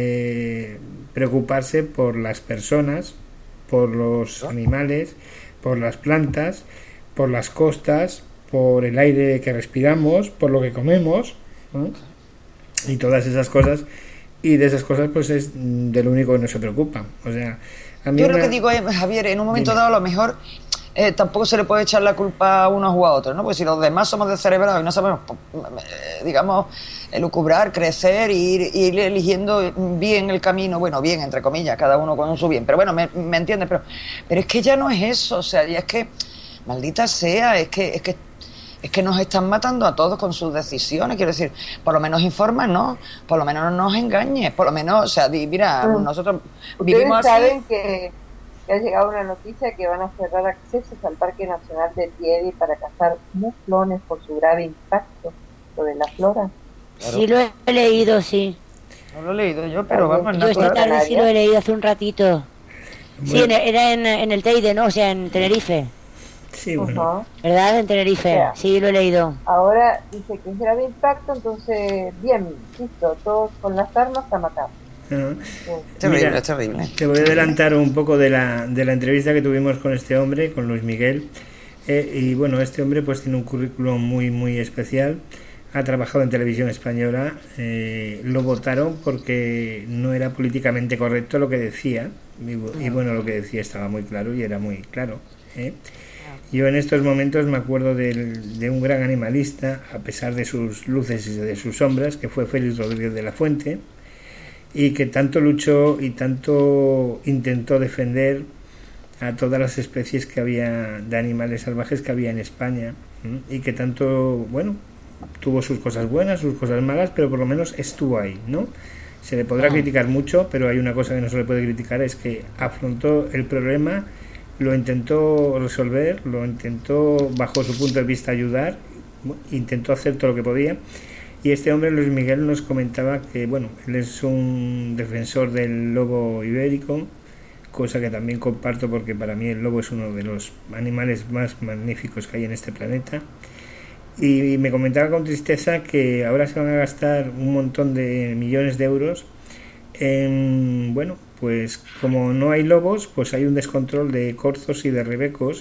Eh, preocuparse por las personas, por los animales, por las plantas, por las costas, por el aire que respiramos, por lo que comemos, ¿no? Y todas esas cosas, y de esas cosas pues es de lo único que no se preocupan. O sea, a mí yo una... lo que digo es, Javier, en un momento Dime. dado a lo mejor eh, tampoco se le puede echar la culpa a unos u a otros, ¿no? Porque si los demás somos descerebrados y no sabemos, eh, digamos, elucubrar, crecer, ir, ir eligiendo bien el camino, bueno, bien, entre comillas, cada uno con su bien, pero bueno, me, me entiendes, pero, pero es que ya no es eso, o sea, ya es que, maldita sea, es que, es que, es que nos están matando a todos con sus decisiones, quiero decir, por lo menos informan, ¿no? Por lo menos no nos engañes, por lo menos, o sea, di, mira, mm. nosotros vivimos Ustedes saben así. que, que ha llegado una noticia que van a cerrar accesos al Parque Nacional del Piede para cazar muflones por su grave impacto sobre la flora. Claro. Sí, lo he leído, sí. No lo he leído yo, pero vamos... Yo esta tarde sí lo he leído hace un ratito. Bueno. Sí, en, era en, en el Teide, ¿no? O sea, en Tenerife. Sí, bueno. Ujú. ¿Verdad? En Tenerife. Yeah. Sí, lo he leído. Ahora dice que es grave impacto, entonces, bien, listo, todos con las armas a matar. Ah, Sí. Terrible, Mira, terrible. te voy a adelantar un poco de la, de la entrevista que tuvimos con este hombre, con Luis Miguel. Eh, y bueno, este hombre pues tiene un currículum muy, muy especial. Ha trabajado en televisión española. Eh, lo votaron porque no era políticamente correcto lo que decía. Y, y bueno, lo que decía estaba muy claro y era muy claro. ¿eh? Yo en estos momentos me acuerdo del, de un gran animalista, a pesar de sus luces y de sus sombras, que fue Félix Rodríguez de la Fuente, y que tanto luchó y tanto intentó defender a todas las especies que había de animales salvajes que había en España, ¿m? Y que tanto, bueno, tuvo sus cosas buenas, sus cosas malas, pero por lo menos estuvo ahí, ¿no? Se le podrá criticar mucho, pero hay una cosa que no se le puede criticar, es que afrontó el problema, lo intentó resolver, lo intentó bajo su punto de vista ayudar, intentó hacer todo lo que podía. Y este hombre, Luis Miguel, nos comentaba que, bueno, él es un defensor del lobo ibérico, cosa que también comparto porque para mí el lobo es uno de los animales más magníficos que hay en este planeta. Y me comentaba con tristeza que ahora se van a gastar un montón de millones de euros en, bueno, pues como no hay lobos, pues hay un descontrol de corzos y de rebecos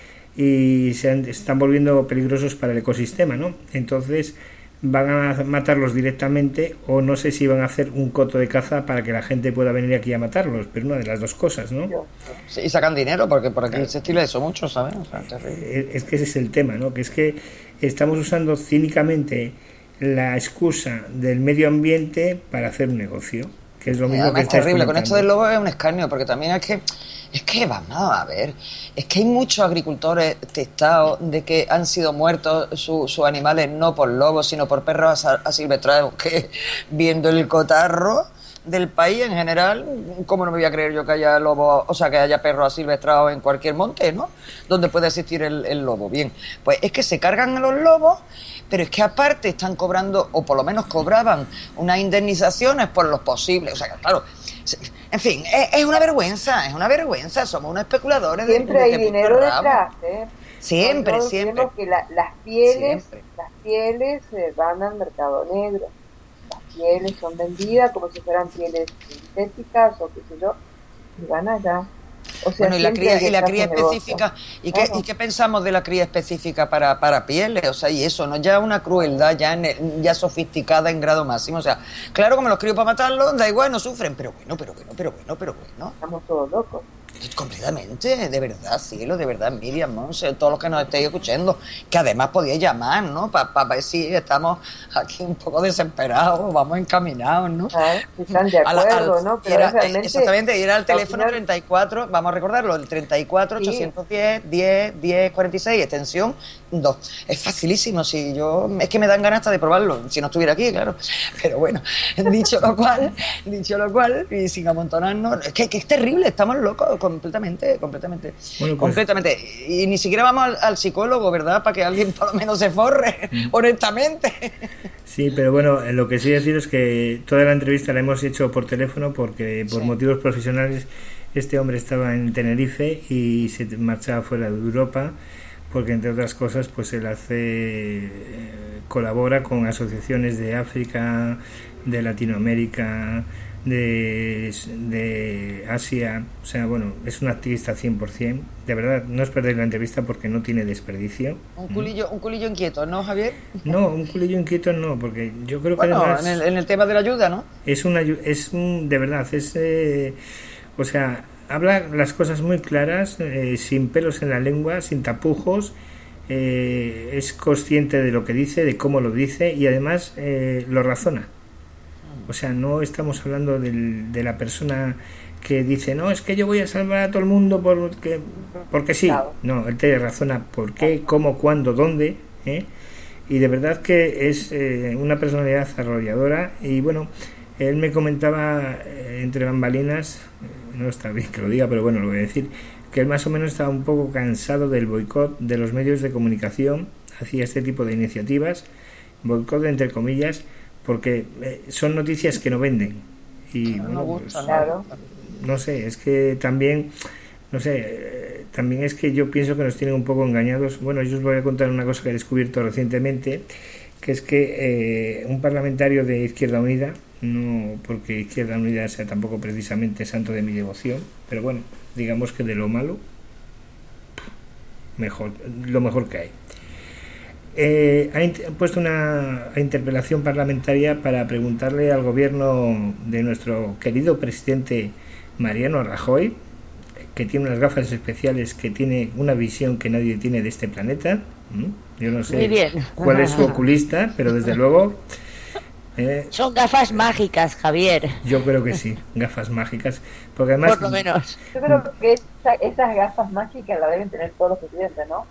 y se han, están volviendo peligrosos para el ecosistema, ¿no? Entonces van a matarlos directamente o no sé si van a hacer un coto de caza para que la gente pueda venir aquí a matarlos, pero una de las dos cosas, ¿no? Sí, y sacan dinero porque por aquí se estila eso mucho, ¿sabes? O sea, es, es que ese es el tema, ¿no? Que es que estamos usando cínicamente la excusa del medio ambiente para hacer un negocio, que es lo mismo además que es terrible, comentando. con esto del lobo es un escarnio, porque también es que, es que vamos a ver, es que hay muchos agricultores testados de que han sido muertos sus su animales no por lobos, sino por perros asilvestrados, que viendo el cotarro del país en general, ¿cómo no me voy a creer yo que haya lobos, o sea, que haya perros asilvestrados en cualquier monte, ¿no? Donde puede existir el, el lobo. Bien, pues es que se cargan a los lobos, pero es que aparte están cobrando, o por lo menos cobraban, unas indemnizaciones por los posibles, o sea, que claro, en fin, es, es una vergüenza, es una vergüenza, somos unos especuladores. Siempre de, de, hay de dinero detrás, ¿eh? Siempre, no siempre. que la, las pieles, Siempre. las pieles eh, van al mercado negro. Las pieles son vendidas como si fueran pieles sintéticas o qué sé yo, y van allá. O sea, bueno, y la siempre cría, hay y la detrás cría un negocio. específica, ¿y qué, Claro. ¿y qué pensamos de la cría específica para, para pieles? O sea, y eso, ¿no? Ya una crueldad ya, en el- ya sofisticada en grado máximo. O sea, claro, como los crío para matarlos, da igual, no sufren, pero bueno, pero bueno, pero bueno, pero bueno. Estamos todos locos. Completamente, de verdad, cielo, de verdad, Miriam, Monse, todos los que nos estéis escuchando, que además podíais llamar, ¿no? Para pa, ver si estamos aquí un poco desesperados, vamos encaminados, ¿no? ¿Ah? Si están de A la- acuerdo, al- ¿no? y era- realmente, exactamente, y era el teléfono al final- treinta y cuatro, vamos a recordarlo, el treinta y cuatro, Sí. ochocientos diez, diez, diez, cuarenta y seis, extensión dos. Es facilísimo, si yo, es que me dan ganas hasta de probarlo, si no estuviera aquí, claro. Pero bueno, dicho lo cual, dicho lo cual, y sin amontonarnos, es que, que es terrible, estamos locos, completamente, completamente, Bueno, pues- completamente. Y ni siquiera vamos al, al psicólogo, ¿verdad? Para que alguien por lo menos se forre, honestamente. Sí, pero bueno, lo que sí decir es que toda la entrevista la hemos hecho por teléfono porque por Sí. motivos profesionales este hombre estaba en Tenerife y se marchaba fuera de Europa porque entre otras cosas pues él hace eh, colabora con asociaciones de África, de Latinoamérica, de, de Asia, o sea, bueno, es un activista cien por ciento, de verdad, no os perdéis la entrevista porque no tiene desperdicio. Un culillo, un culillo inquieto, ¿no, Javier? No, un culillo inquieto no, porque yo creo que Bueno, además en el, en el tema de la ayuda, ¿no? es una es un de verdad es eh, o sea, habla las cosas muy claras, eh, sin pelos en la lengua, sin tapujos, eh, es consciente de lo que dice, de cómo lo dice y además eh, lo razona. O sea, no estamos hablando del, de la persona que dice, no, es que yo voy a salvar a todo el mundo porque, porque sí. Claro. No, él te razona por qué, cómo, cuándo, dónde, ¿eh? Y de verdad que es eh, una personalidad arrolladora. Y bueno, él me comentaba eh, entre bambalinas, eh, no está bien que lo diga, pero bueno, lo voy a decir, que él más o menos estaba un poco cansado del boicot de los medios de comunicación hacia este tipo de iniciativas, boicot entre comillas, porque eh, son noticias que no venden. Y No bueno, gusta, pues, ¿no? Claro. no sé, es que también no sé, eh, también es que yo pienso que nos tienen un poco engañados. Bueno, yo os voy a contar una cosa que he descubierto recientemente, que es que eh, un parlamentario de Izquierda Unida, no porque Izquierda Unida sea tampoco precisamente santo de mi devoción, pero bueno, digamos que de lo malo, mejor, lo mejor que hay. Eh, ha, int- ha puesto una interpelación parlamentaria para preguntarle al gobierno de nuestro querido presidente Mariano Rajoy, que tiene unas gafas especiales, que tiene una visión que nadie tiene de este planeta. ¿Mm? Yo no sé cuál es su oculista, pero desde luego... Eh, Son gafas mágicas, Javier. Yo creo que sí, gafas mágicas. Porque además... Por lo menos. Yo creo que esa, esas gafas mágicas las deben tener todos los presidentes, ¿no?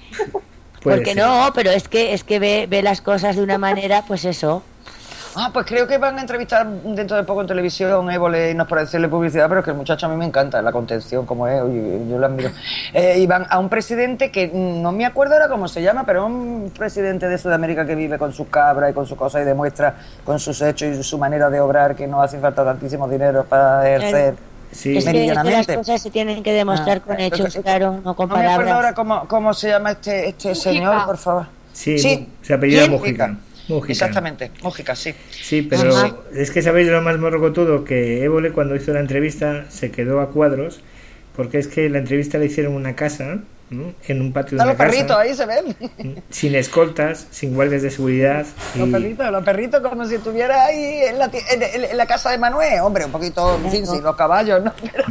Porque ser. No, pero es que es que ve, ve las cosas de una manera, pues eso. Ah, pues creo que van a entrevistar dentro de poco en televisión Évole, y nos parece hacerle publicidad, pero es que el muchacho a mí me encanta, la contención como es, oye, yo lo admiro. Eh, y van a un presidente que no me acuerdo ahora cómo se llama, pero un presidente de Sudamérica que vive con sus cabras y con sus cosas y demuestra con sus hechos y su manera de obrar que no hace falta tantísimo dinero para ejercer. Sí. Es que, es que las cosas se tienen que demostrar ah, con hechos, que, claro, no con no palabras. No me acuerdo ahora cómo, cómo se llama este, este señor, por favor. Sí, sí. Se apellida Mujica. Mújica. Exactamente, Mújica, sí. Sí, pero Ajá. es que sabéis lo más morrocotudo, que Évole cuando hizo la entrevista se quedó a cuadros, porque es que la entrevista la hicieron en una casa, ¿no? En un patio de una los perritos, casa, ahí se ven. Sin escoltas, sin guardias de seguridad. Los y... perritos, los perritos como si estuviera ahí en la, en, en la casa de Manuel, hombre, un poquito, en fin, sin los caballos, ¿no? Pero...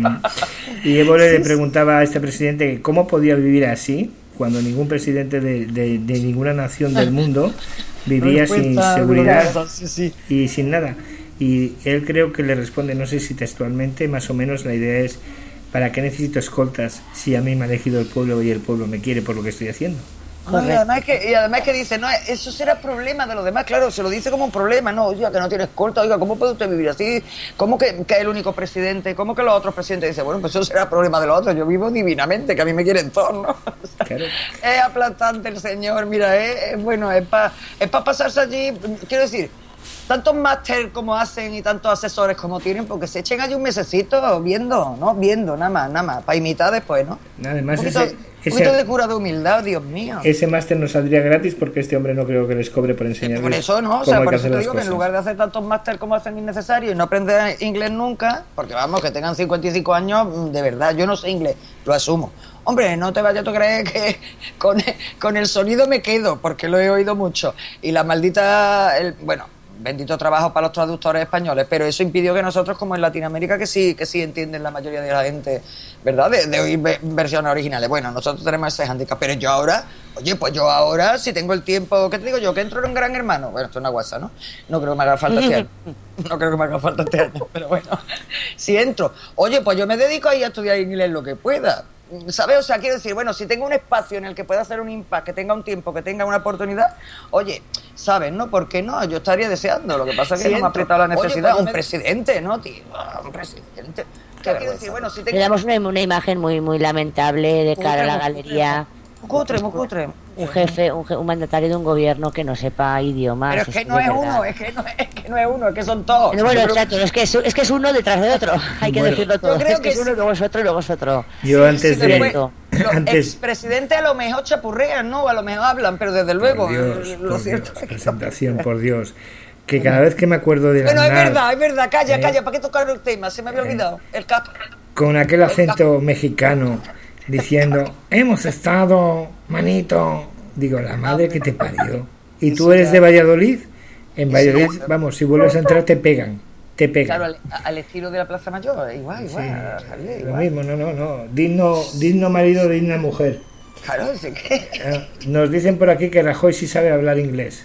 Y Évole sí, le preguntaba a este presidente cómo podía vivir así, cuando ningún presidente de, de, de ninguna nación del mundo vivía sin seguridad sí, sí. y sin nada. Y él creo que le responde, no sé si textualmente, más o menos la idea es: ¿para qué necesito escoltas si a mí me ha elegido el pueblo y el pueblo me quiere por lo que estoy haciendo? No, y, además que, y además que dice, no, eso será problema de los demás, claro, se lo dice como un problema, no, oiga, que no tiene escolta, oiga, ¿cómo puede usted vivir así? ¿Cómo que, que es el único presidente? ¿Cómo que los otros presidentes dicen, bueno, pues eso será problema de los otros, yo vivo divinamente, que a mí me quieren todos, ¿no? O sea, claro. Es aplastante el señor, mira, es, es bueno, es para es pa pasarse allí, quiero decir, tantos máster como hacen y tantos asesores como tienen, porque se echen allí un mesecito viendo, ¿no? Viendo, nada más, nada más, para imitar después, ¿no? Además, un poquito, ese, un poquito de cura de humildad, Dios mío. Ese máster no saldría gratis porque este hombre no creo que les cobre por enseñar. Por eso, ¿no? O sea, por eso te digo que en lugar de hacer tantos máster como hacen innecesarios y no aprender inglés nunca, porque vamos, que tengan cincuenta y cinco años, de verdad, yo no sé inglés, lo asumo. Hombre, no te vayas a creer que con, con el sonido me quedo, porque lo he oído mucho. Y la maldita, el, bueno... bendito trabajo para los traductores españoles, pero eso impidió que nosotros, como en Latinoamérica, que sí que sí entienden la mayoría de la gente, ¿verdad?, de, de oír versiones originales. Bueno, nosotros tenemos ese handicap, pero yo ahora, oye, pues yo ahora, si tengo el tiempo, ¿qué te digo yo? Que entro en un Gran Hermano. Bueno, esto es una guasa, ¿no? No creo que me haga falta este año. No creo que me haga falta este año, pero bueno, si entro, oye, pues yo me dedico ahí a estudiar inglés lo que pueda. ¿Sabes? O sea, quiero decir, bueno, si tengo un espacio en el que pueda hacer un impact, que tenga un tiempo, que tenga una oportunidad, oye, ¿sabes, no? ¿Por qué no? Yo estaría deseando. Lo que pasa es que Siento. no me ha apretado la necesidad. Oye, pues un me... presidente, ¿no, tío? Un presidente. ¿Qué quiero decir? Bueno, si tengo... Le damos una, una imagen muy muy lamentable de cara a la galería. Muy cutre, muy cutre. Un jefe, un, un mandatario de un gobierno que no sepa idiomas. Pero es que no es uno, es que no es, que no es uno, es que son todos. Pero bueno, exacto, es que es, es que es uno detrás de otro, hay que bueno, decirlo todo. Es que, que es uno, luego es otro, luego es otro. Yo antes sí, de... Después, los antes... expresidentes a lo mejor chapurrean, ¿no? A lo mejor hablan, pero desde luego... Por Dios, lo por cierto Dios, es que presentación, no... por Dios. Que cada vez que me acuerdo de la... Bueno, es verdad, es verdad, calla, eh, calla, ¿para qué tocar el tema? Se me había olvidado, eh, el cap. Con aquel acento mexicano... diciendo, hemos estado, manito. Digo, la madre que te parió. ¿Y tú eres de Valladolid? En Valladolid, vamos, si vuelves a entrar te pegan. Te pegan. Claro, al, al estilo de la Plaza Mayor, igual, igual. Sí, Javier, lo igual. mismo, no, no, no. Digno, digno marido, digna mujer. Claro, sí que... Nos dicen por aquí que Rajoy sí sabe hablar inglés.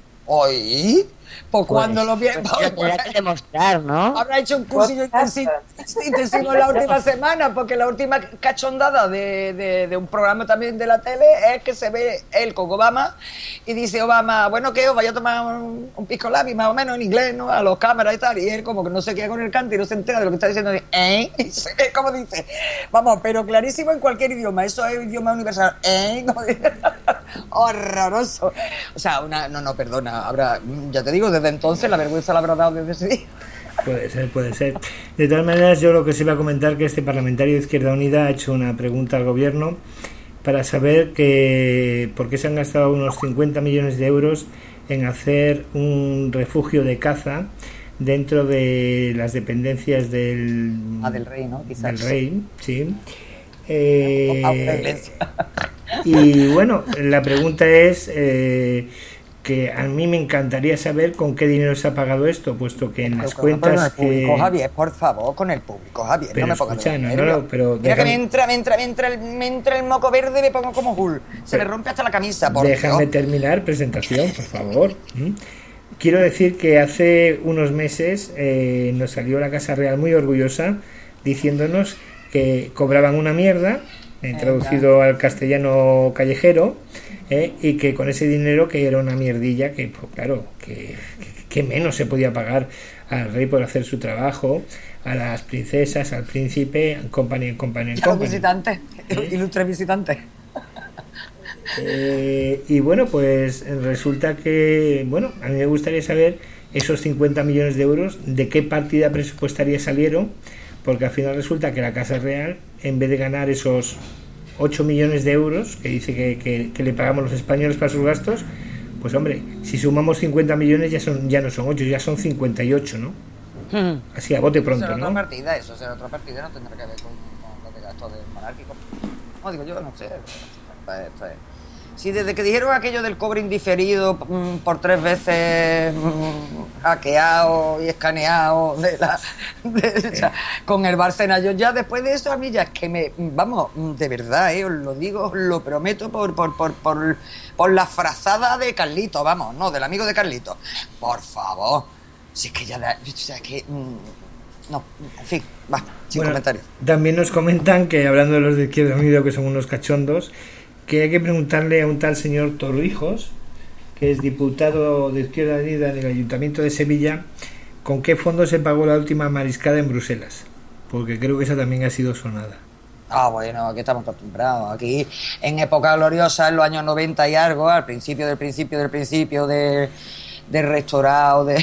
¿Oí? Pues cuando lo vi... Pues pues, que demostrar, ¿no? Habrá hecho un cursillo intensivo, intensivo la última semana, porque la última cachondada de, de, de un programa también de la tele es que se ve él con Obama y dice Obama, bueno, que os vaya a tomar un, un pisco labi, más o menos en inglés, ¿no? A los cámaras y tal, y él como que no se queda con el cante y no se entera de lo que está diciendo, ¿eh? Como dice, vamos, pero clarísimo en cualquier idioma, eso es idioma universal, ¿eh? Horroroso. O sea, una, no, no, perdona, habrá, ya te digo, desde entonces la vergüenza la habrá dado desde ese día. Puede ser, puede ser. De todas maneras, yo lo que se iba a comentar que este parlamentario de Izquierda Unida ha hecho una pregunta al gobierno para saber que por qué se han gastado unos cincuenta millones de euros en hacer un refugio de caza dentro de las dependencias del... Ah, del rey, ¿no? Quizás. Del rey, sí. Eh, y bueno, la pregunta es... Eh, que a mí me encantaría saber con qué dinero se ha pagado esto, puesto que en las pero, cuentas pero el público, que... Javier, por favor, con el público, Javier, pero no me pongas escucha, no, nervioso. no, no, pero Mira déjame, que me entra, me entra, me entra, el, me entra el moco verde y me pongo como Hulk. Se pero, me rompe hasta la camisa, por déjame Dios. terminar presentación, por favor. ¿Mm? Quiero decir que hace unos meses eh, nos salió la Casa Real muy orgullosa diciéndonos que cobraban una mierda, eh, traducido al castellano callejero, eh, y que con ese dinero que era una mierdilla, que pues, claro, que, que, que menos se podía pagar al rey por hacer su trabajo, a las princesas, al príncipe, compañía, compañía, A los visitantes, ¿Eh? ilustres visitantes. Eh, y bueno, pues resulta que, bueno, a mí me gustaría saber esos cincuenta millones de euros, de qué partida presupuestaria salieron, porque al final resulta que la Casa Real, en vez de ganar esos ocho millones de euros, que dice que, que, que le pagamos los españoles para sus gastos, pues hombre, si sumamos cincuenta millones ya son ya no son ocho, ya son cincuenta y ocho, ¿no? Hmm. Así a bote pronto, eso ¿no? Otra partida, eso será otra partida, no tendrá que ver con, con lo de gastos del monárquico. No, digo yo, no sé. Esto es, esto es. Si desde que dijeron aquello del cobre indiferido mmm, por tres veces mmm, hackeado y escaneado de la, de, o sea, con el Bárcenas, yo ya después de eso a mí ya es que me, vamos, de verdad, eh, os lo digo, os lo prometo por, por, por, por, por la frazada de Carlito, vamos, no, del amigo de Carlito. Por favor, si es que ya, da, o sea, que... Mmm, no, en fin, va, sin bueno, comentarios. También nos comentan que, hablando de los de Izquierda Unida, que son unos cachondos, que hay que preguntarle a un tal señor Torrijos, que es diputado de Izquierda Unida en el Ayuntamiento de Sevilla, con qué fondo se pagó la última mariscada en Bruselas, porque creo que esa también ha sido sonada. Ah, bueno, aquí estamos acostumbrados. Aquí, en época gloriosa, en los años noventa y algo, al principio del principio del principio de... del restaurado de,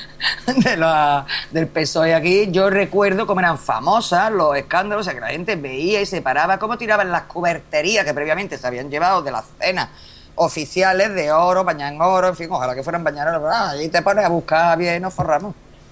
de la, del P S O E aquí, yo recuerdo cómo eran famosas los escándalos, o sea, que la gente veía y se paraba, cómo tiraban las cuberterías que previamente se habían llevado de las cenas oficiales de oro, bañar en oro, en fin, ojalá que fueran bañar en oro, ah, y te pones a buscar bien y nos forramos.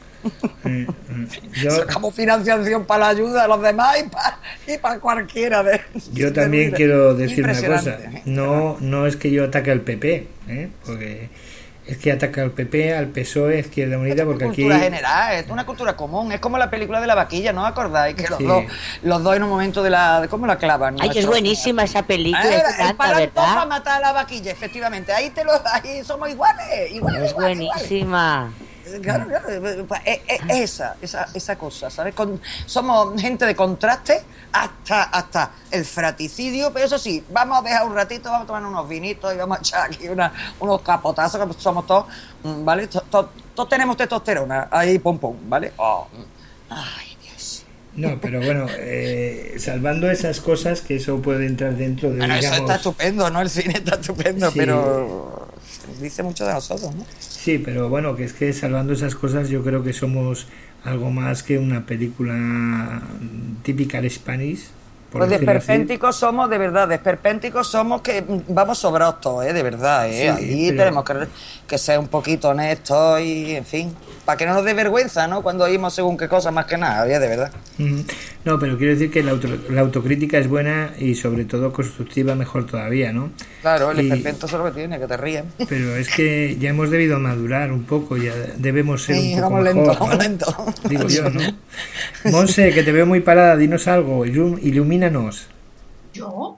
Eh, yo, Sacamos financiación para la ayuda a los demás y para y para cualquiera de yo también de quiero decir una cosa, no, no es que yo ataque al P P, ¿eh? Porque es que ataca al P P, al P S O E, Izquierda Unida, porque aquí... Es una cultura general, es una cultura común, es como la película de la vaquilla, ¿no acordáis? Que los, sí. dos, los dos en un momento de la... ¿Cómo la clavan? Ay, es buenísima esa película, eh, es tanta, paran ¿verdad? todos para matar a la vaquilla, efectivamente, ahí, te lo, ahí somos iguales, iguales Es iguales, buenísima. Iguales. Claro, claro, es, es esa, esa, esa cosa, ¿sabes? Con, somos gente de contraste hasta, hasta el fraticidio, pero eso sí, vamos a dejar un ratito, vamos a tomar unos vinitos y vamos a echar aquí una, unos capotazos, que somos todos, ¿vale? Todos, todos, todos tenemos testosterona, ahí pum pum, ¿vale? Oh. Ay, Dios. No, pero bueno, eh, salvando esas cosas, que eso puede entrar dentro de... Bueno, digamos... eso está estupendo, ¿no? El cine está estupendo, sí. Pero dice mucho de nosotros, ¿no? Sí, pero bueno, que es que salvando esas cosas yo creo que somos algo más que una película típica de Spanish. Pues desperpénticos somos, de verdad, desperpénticos somos que vamos sobrados todos, ¿eh? De verdad, ¿eh? Sí, ahí pero... tenemos que, que ser un poquito honestos y, en fin, para que no nos dé vergüenza, ¿no? Cuando oímos según qué cosas, más que nada, de verdad. Mm-hmm. No, pero quiero decir que la, auto, la autocrítica es buena y sobre todo constructiva, mejor todavía, ¿no? Claro, el y... esperpento es lo que tiene, que te ríen. Pero es que ya hemos debido madurar un poco, ya debemos ser sí, un poco vamos mejor, lento, ¿no? vamos lento. Digo yo, ¿no? Monse, que te veo muy parada, dinos algo, ilum, ilumínanos. ¿Yo?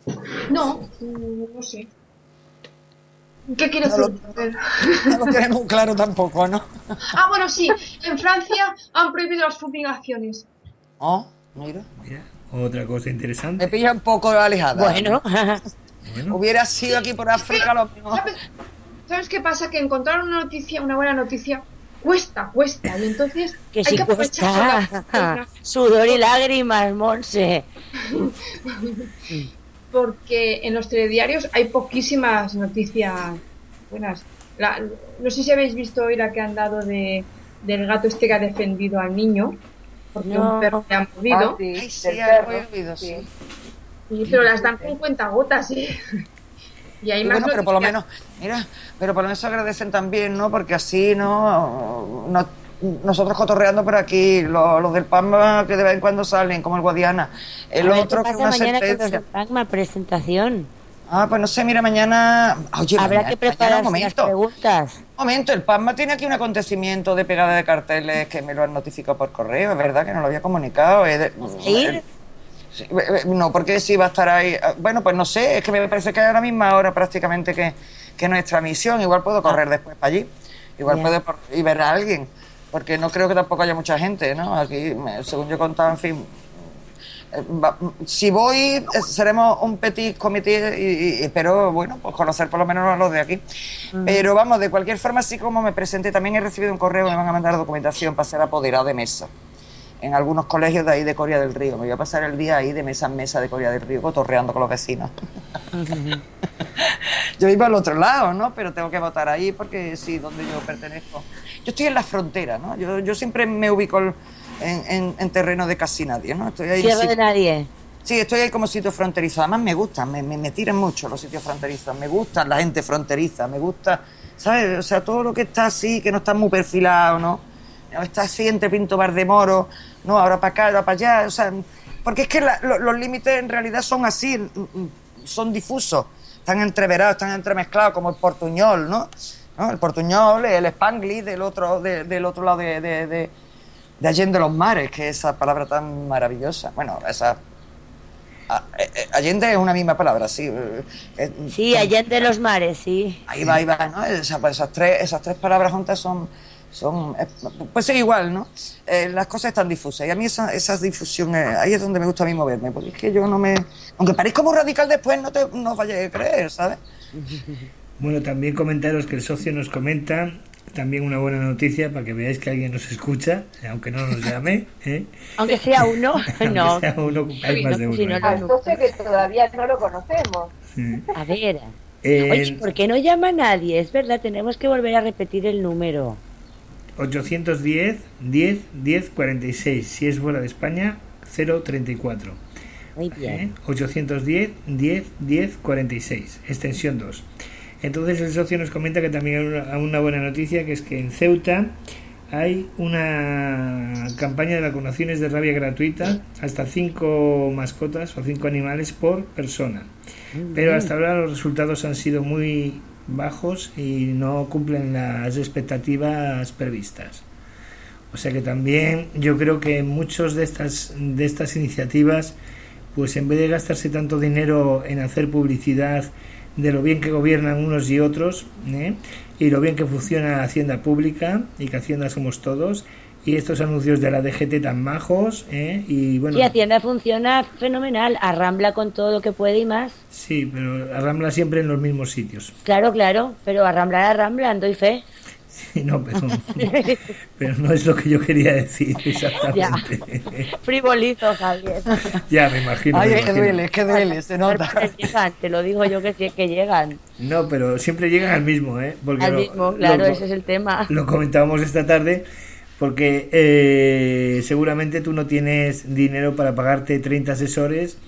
No, no sé. ¿Qué quieres no decir? Lo, no lo tenemos claro tampoco, ¿no? Ah, bueno, sí. En Francia han prohibido las fumigaciones. Oh, mira. Mira, otra cosa interesante. Me pilla un poco alejada. Bueno. bueno. Hubiera sido aquí por África lo mismo. ¿Sabes qué pasa? Que encontrar una noticia, una buena noticia, cuesta, cuesta. Y entonces que hay sí que aprovechar cuesta. Sudor y lágrimas, Monse. Porque en los telediarios hay poquísimas noticias buenas. La, no sé si habéis visto hoy la que han dado de, del gato este que ha defendido al niño, porque No. un perro le ha mordido. Ah, sí, Ay, sí, del algo perro, he oído, sí. Y- pero las dan con cuentagotas, ¿sí? Y hay Y más bueno, pero por lo noticias. menos, mira, pero por lo menos se agradecen también, ¿no? Porque así, ¿no? no nosotros cotorreando por aquí, los, los del Pamma que de vez en cuando salen, como el Guadiana. El A ver, otro ¿qué que pasa una mañana con los sentencia. de Pagma presentación? Ah, pues no sé, mira, mañana. Oye, Habrá mañana, que mañana, preparar un las momento. preguntas. Un momento, el Pamma tiene aquí un acontecimiento de pegada de carteles que me lo han notificado por correo, es verdad que no lo había comunicado. Es de- ¿Ir? Sí, eh, eh, no, porque si va a estar ahí. Ah, bueno, pues no sé, es que me parece que es a la misma hora prácticamente que, que nuestra misión. Igual puedo correr después para allí. Igual Ya. puedo por- y ver a alguien. Porque no creo que tampoco haya mucha gente, ¿no? Aquí, me- según yo contaba, en fin. eh, va- si voy, eh, seremos un petit comité y, y espero, bueno, pues conocer por lo menos a los de aquí. Pero vamos, de cualquier forma, así como me presenté, también he recibido un correo, me van a mandar documentación para ser apoderado de mesa en algunos colegios de ahí de Coria del Río. Me voy a pasar el día ahí de mesa en mesa de Coria del Río, cotorreando con los vecinos. Yo iba al otro lado, ¿no? Pero tengo que votar ahí porque sí, donde yo pertenezco. Yo estoy en la frontera, ¿no? Yo, yo siempre me ubico en, en, en terreno de casi nadie, ¿no? Estoy ahí en Tierra sitio- de nadie. Sí, estoy ahí como sitio fronterizo. Además me gustan, me, me, me tiran mucho los sitios fronterizos. Me gusta la gente fronteriza, me gusta, ¿sabes? O sea, todo lo que está así, que no está muy perfilado, ¿no? No está así entre Pinto Bar de Moro, ¿no? Ahora para acá, ahora para allá, o sea... Porque es que la- lo- los límites en realidad son así, mm, mm, son difusos, están entreverados, están entremezclados, como el portuñol, ¿no? ¿No? El portuñol, el spanglish del otro, de- del otro lado de, de, de, de Allende los Mares, que es esa palabra tan maravillosa. Bueno, esa... a- eh, eh, Allende es una misma palabra, sí. eh, eh, Sí, Allende los mares, sí. Ahí va, ahí va, ¿no? Esa- pues esas, tres, esas tres palabras juntas son... son eh, pues es igual, ¿no? Eh, las cosas están difusas y a mí esa, esa difusión, eh, ahí es donde me gusta a mí moverme, porque es que yo no me... Aunque parezca muy radical después, no te no vayas a creer, ¿sabes? Bueno, también comentaros que el socio nos comenta, también una buena noticia para que veáis que alguien nos escucha, aunque no nos llame, ¿eh? Aunque sea uno, no. Aunque sea uno, hay más de uno. Si no, ¿eh? no. Al socio que todavía no lo conocemos. Sí. A ver. Eh, Oye, ¿por qué no llama nadie? Es verdad, tenemos que volver a repetir el número. ochocientos diez, diez, diez, cuarenta y seis. Si es fuera de España, cero treinta y cuatro. Muy ¿eh? bien. ochocientos diez, diez, diez, cuarenta y seis. Extensión dos. Entonces el socio nos comenta que también hay una, una buena noticia, que es que en Ceuta hay una campaña de vacunaciones de rabia gratuita, hasta cinco mascotas o cinco animales por persona. Pero hasta ahora los resultados han sido muy bajos y no cumplen las expectativas previstas. O sea que también yo creo que muchos de estas de estas iniciativas, pues en vez de gastarse tanto dinero en hacer publicidad de lo bien que gobiernan unos y otros, ¿eh? y lo bien que funciona Hacienda Pública, y que Hacienda somos todos, y estos anuncios de la D G T tan majos, ¿eh? y bueno, Sí, Hacienda funciona fenomenal, arrambla con todo lo que puede y más. sí, pero arrambla siempre en los mismos sitios. Claro, claro, pero arramblar, arramblan, doy fe. Sí, no, pero, pero no es lo que yo quería decir exactamente. Frivolizo, Javier. Ya, me imagino. Ay, me es que imagino. duele, es que duele, se nota. Llegan, te lo digo yo que sí que llegan. No, pero siempre llegan al mismo, ¿eh? Porque Al lo- mismo, claro, lo- ese es el tema. Lo comentábamos esta tarde, porque eh, seguramente tú no tienes dinero para pagarte treinta asesores,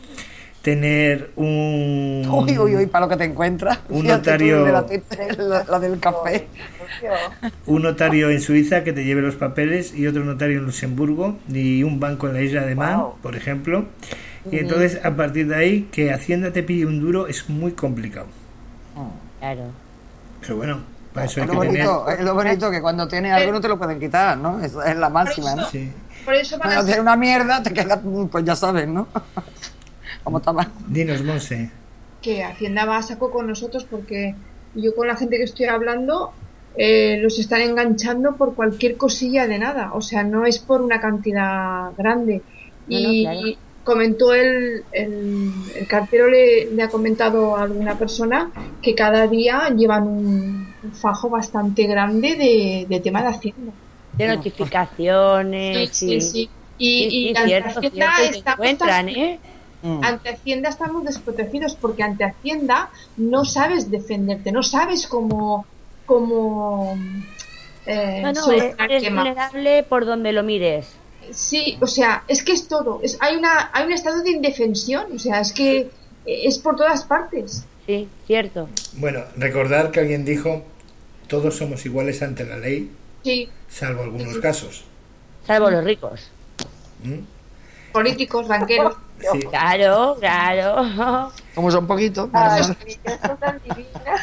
tener un... Uy, uy, uy, para lo que te encuentras. Un Fíjate tú, notario- de la, tip- la- la del café. Socio. un notario en Suiza que te lleve los papeles y otro notario en Luxemburgo y un banco en la isla de Man, Wow. por ejemplo. Y entonces, a partir de ahí, que Hacienda te pille un duro es muy complicado. Claro. Pero bueno, para eso hay Es que lo, tener... bonito, es lo bonito que cuando tienes algo no te lo pueden quitar, ¿no? Eso es la máxima, ¿no? Sí. Por eso van Cuando a tienes una mierda, te quedas, pues ya sabes, ¿no? Como estaba. Dinos, Monse. que Hacienda va a saco con nosotros porque yo con la gente que estoy hablando eh, los están enganchando por cualquier cosilla de nada, o sea, no es por una cantidad grande. No, Y no, claro. comentó el, el, el cartero, le, le ha comentado a alguna persona que cada día llevan un, un fajo bastante grande de, de tema de Hacienda. De notificaciones, Sí, sí, sí. sí. Y, Sí, y sí, ante cierto, Hacienda cierto, y te estamos encuentran, tan- ¿eh? Mm. ante Hacienda estamos desprotegidos porque ante Hacienda no sabes defenderte, no sabes cómo, cómo eh, No, no, solucionar es temas. vulnerable por donde lo mires. Sí, o sea, es que es todo. Es, hay, una, hay un estado de indefensión, o sea, es que es por todas partes. Sí, cierto. Bueno, recordar que alguien dijo, todos somos iguales ante la ley, Sí, salvo algunos casos. Salvo los ricos. ¿Mm? políticos, banqueros. Sí. Claro, claro. Como son poquitos. Ay, normal. niñas, son tan divinas.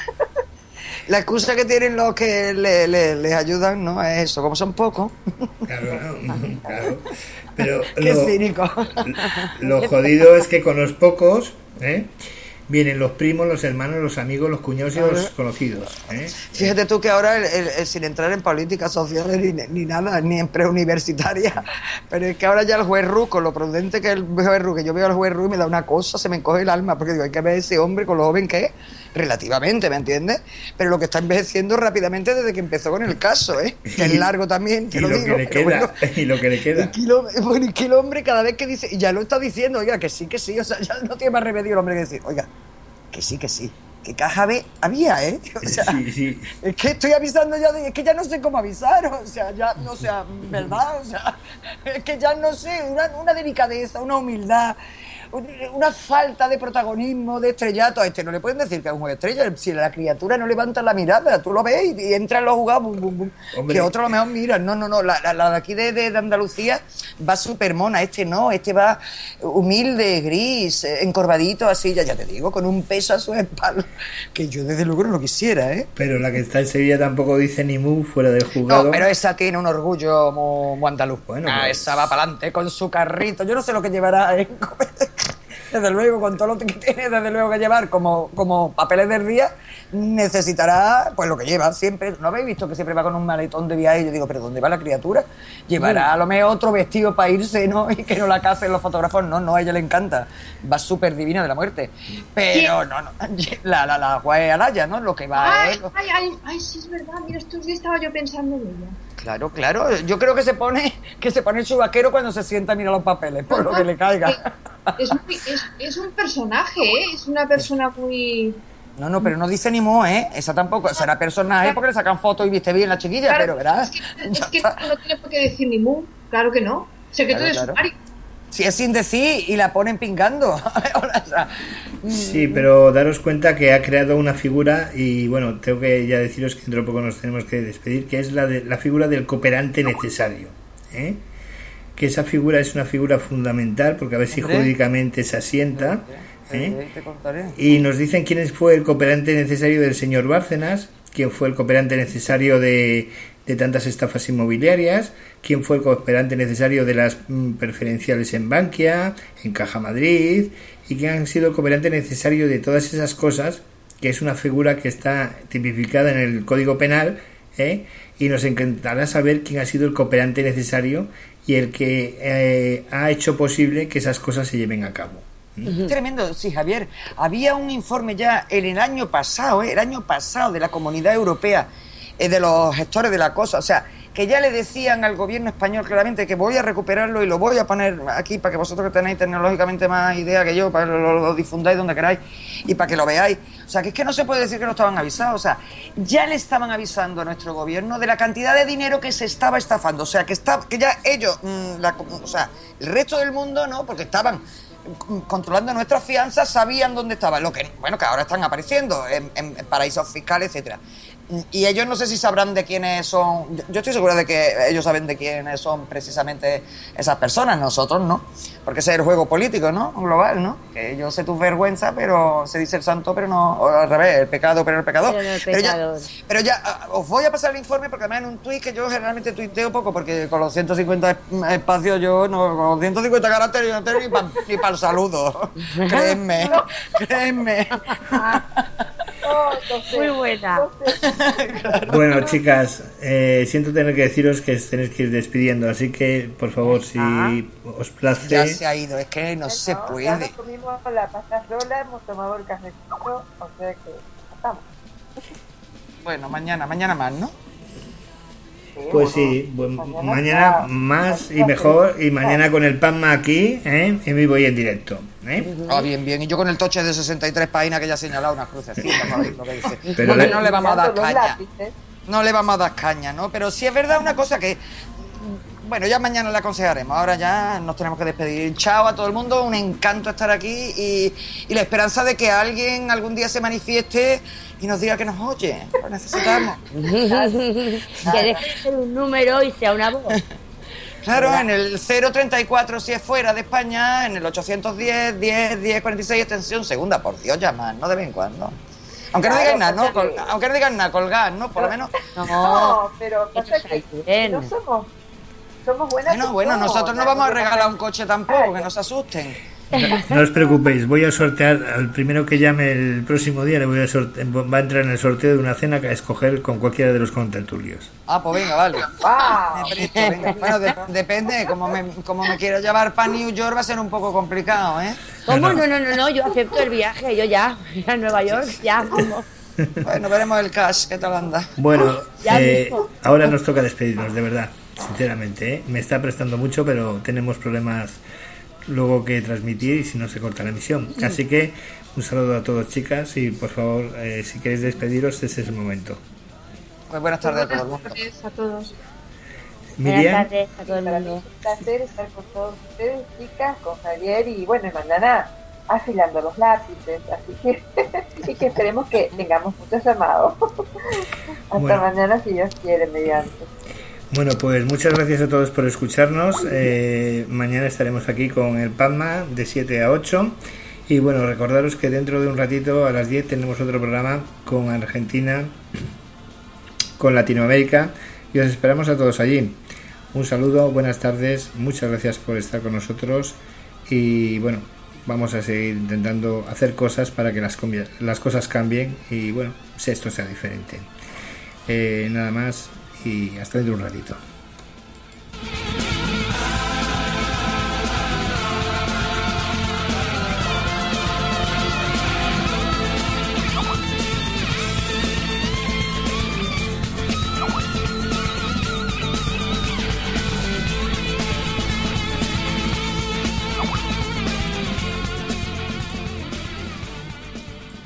La excusa que tienen los que le, le- les ayudan, ¿no? Es eso, como son pocos. Claro, no, claro. Pero Qué lo, cínico. lo jodido es que con los pocos, ¿eh? vienen los primos, los hermanos, los amigos, los cuñados y los conocidos. ¿eh? Fíjate tú que ahora, el- el- el- sin entrar en políticas sociales ni, ni nada, ni en preuniversitaria, pero es que ahora ya el juez Ru, con lo prudente que es el juez Ru, que yo veo al juez Ru y me da una cosa, se me encoge el alma, porque digo, hay que ver a ese hombre con lo joven que es, relativamente, ¿me entiendes? Pero lo que está envejeciendo rápidamente desde que empezó con el caso, ¿eh? Que es largo también, te Y lo, lo digo. que le pero queda, bueno, y lo que le es queda. que, el hombre, bueno, es que el hombre cada vez que dice, y ya lo está diciendo, oiga, que sí, que sí, o sea, ya no tiene más remedio el hombre que decir, oiga, que sí, que sí, que caja B había, ¿eh? O sea, Sí, sí. es que estoy avisando ya, de, es que ya no sé cómo avisar, o sea, ya, no sé, ¿verdad? O sea, es que ya no sé, una, una delicadeza, una humildad, un- una falta de protagonismo, de estrellato. A este no le pueden decir que es un juego de estrella, si la criatura no levanta la mirada, tú lo ves y, y entra en los jugados, bum, bum, bum, Hombre. que otro a lo mejor mira, no, no, no, la, la, la de aquí de, de, de Andalucía va súper mona, este no, este va humilde, gris, eh, encorvadito, así, ya, ya te digo, con un peso a su espalda, que yo desde luego no lo quisiera, ¿eh? Pero la que está en Sevilla tampoco dice ni mu fuera del juzgado. No, pero esa tiene un orgullo muy, muy andaluz. Bueno, Ah, pues- esa va para adelante con su carrito. Yo no sé lo que llevará, ¿eh? Desde luego, con todo lo que tiene, desde luego que llevar como, como papeles del día, necesitará pues lo que lleva siempre. ¿No habéis visto que siempre va con un maletón de viaje? Y yo digo, ¿pero dónde va la criatura? Llevará a lo mejor otro vestido para irse, ¿no? Y que no la casen los fotógrafos. No, no, a ella le encanta. Va súper divina de la muerte. Pero no, no. La, la, la juez Alaya, ¿no? Lo que va Ay, es... ay, ay, ay, sí, es verdad. Mira, estos días estaba yo pensando en ella. Claro, claro. Yo creo que se pone que se pone su vaquero cuando se sienta a mirar los papeles, por lo que le caiga. Es, muy- es, es un personaje, ¿eh? Es una persona muy... No, no, pero no dice ni mo, ¿eh? Esa tampoco. Será personaje porque le sacan fotos y viste bien la chiquilla, Claro, pero verás. Es que, es que no tiene por qué decir ni mu. Claro que no. Secreto Claro, de claro. sumario. Si es sin decir y la ponen pingando. O sea, Sí, pero daros cuenta que ha creado una figura y bueno, tengo que ya deciros que dentro de poco nos tenemos que despedir, que es la de la figura del cooperante necesario, ¿eh? Que esa figura es una figura fundamental porque a ver si Hombre. jurídicamente se asienta, ¿eh? eh, te contaré. Y nos dicen quién fue el cooperante necesario del señor Bárcenas, quién fue el cooperante necesario de, de tantas estafas inmobiliarias, quién fue el cooperante necesario de las mm, preferenciales en Bankia, en Caja Madrid, y quién ha sido el cooperante necesario de todas esas cosas, que es una figura que está tipificada en el Código Penal, ¿eh? Y nos encantará saber quién ha sido el cooperante necesario y el que eh, ha hecho posible que esas cosas se lleven a cabo. Tremendo, sí, Javier. Había un informe ya en el año pasado, ¿eh? el año pasado, de la Comunidad Europea, eh, de los gestores de la cosa, o sea, que ya le decían al gobierno español claramente que voy a recuperarlo y lo voy a poner aquí para que vosotros que tenéis tecnológicamente más idea que yo, para que lo, lo difundáis donde queráis y para que lo veáis. O sea, que es que no se puede decir que no estaban avisados. O sea, ya le estaban avisando a nuestro gobierno de la cantidad de dinero que se estaba estafando. O sea, que, está, que ya ellos, mmm, la, o sea, el resto del mundo, ¿no? Porque estaban controlando nuestras fianzas, sabían dónde estaban, lo que, bueno, que ahora están apareciendo en, en paraísos fiscales, etcétera. Y ellos no sé si sabrán de quiénes son. Yo estoy segura de que ellos saben de quiénes son precisamente esas personas, nosotros no, porque ese es el juego político, ¿no? Global, ¿no? Que yo sé tu vergüenza, pero se dice el santo, pero no, o al revés, el pecado, pero el pecador. Pero no el Pero ya, pecador. pero ya, ah, os voy a pasar el informe porque además en un tuit que yo generalmente tuiteo poco, porque con los ciento cincuenta espacios yo, no, con los ciento cincuenta caracteres yo no tengo ni para ni pa el saludo. Créenme, créenme. No, no sé, Muy buena. no sé. Bueno, chicas, eh, siento tener que deciros que os tenéis que ir despidiendo, así que, por favor, si os place... Ya se ha ido, es que no Bueno, se Ya puede. nos comimos la pasta sola, hemos tomado el cafecito, o sea que estamos. Bueno, mañana, mañana más, ¿no? Sí, Pues bueno, sí, buen- mañana mañana está- más y mejor, y mañana con el Panma aquí, ¿eh? En vivo y en directo, ¿eh? Ah, bien, bien. Y yo con el toche de sesenta y tres páginas que ya ha señalado unas crucecitas, para ver lo que dice. Pero Porque le- no le vamos a dar Mirando los caña. lápices. no le vamos a dar caña, ¿no? Pero sí es verdad una cosa que, bueno, ya mañana le aconsejaremos. Ahora ya nos tenemos que despedir. Chao a todo el mundo, un encanto estar aquí y, y la esperanza de que alguien algún día se manifieste y nos diga que nos oye. Lo necesitamos. Que deje de ser un número y sea una voz. Claro, en el cero treinta y cuatro si es fuera de España, en el ochocientos diez, diez, diez, cuarenta y seis, extensión segunda. Por Dios, llamad, ¿no? De vez en cuando. Aunque no digan nada, ¿no? Col- aunque no digan nada, colgar, ¿no? Por lo menos. No, no pero pasa que no somos, somos buenas. Bueno, bueno, nosotros no vamos a regalar un coche tampoco, que no se asusten. No os preocupéis, voy a sortear al primero que llame el próximo día, le voy a sorte- va a entrar en el sorteo de una cena que a escoger con cualquiera de los contertulios. Ah, pues venga, vale. Wow. Me presto, venga. Bueno, de- depende, como me, como me quiera llevar para New York va a ser un poco complicado, ¿eh? ¿Cómo? No, no, no, no, yo acepto el viaje, yo ya, a Nueva York, ya, como. Bueno, veremos el cash, ¿qué tal anda? Bueno, Ya eh, mismo. ahora nos toca despedirnos, de verdad, sinceramente, ¿eh? Me está prestando mucho, pero tenemos problemas luego que transmitir y si no se corta la emisión. Así que un saludo a todos, chicas, y por favor, eh, si queréis despediros, ese es el momento. Pues buenas tardes a todo el mundo. Buenas tardes a todos. Buenas Miriam, tardes a todo el Para mí mundo. es un placer estar con todos ustedes, chicas, con Javier y bueno, y mañana afilando los lápices, así que y que esperemos que tengamos muchos llamados. Hasta Bueno. mañana si Dios quiere, mediante. bueno, pues muchas gracias a todos por escucharnos. Eh, mañana estaremos aquí con el Padma de siete a ocho. Y bueno, recordaros que dentro de un ratito a las diez tenemos otro programa con Argentina, con Latinoamérica, y os esperamos a todos allí. Un saludo, buenas tardes, muchas gracias por estar con nosotros y bueno, vamos a seguir intentando hacer cosas para que las, combia- las cosas cambien y bueno, si esto sea diferente. Eh, nada más y hasta dentro de un ratito.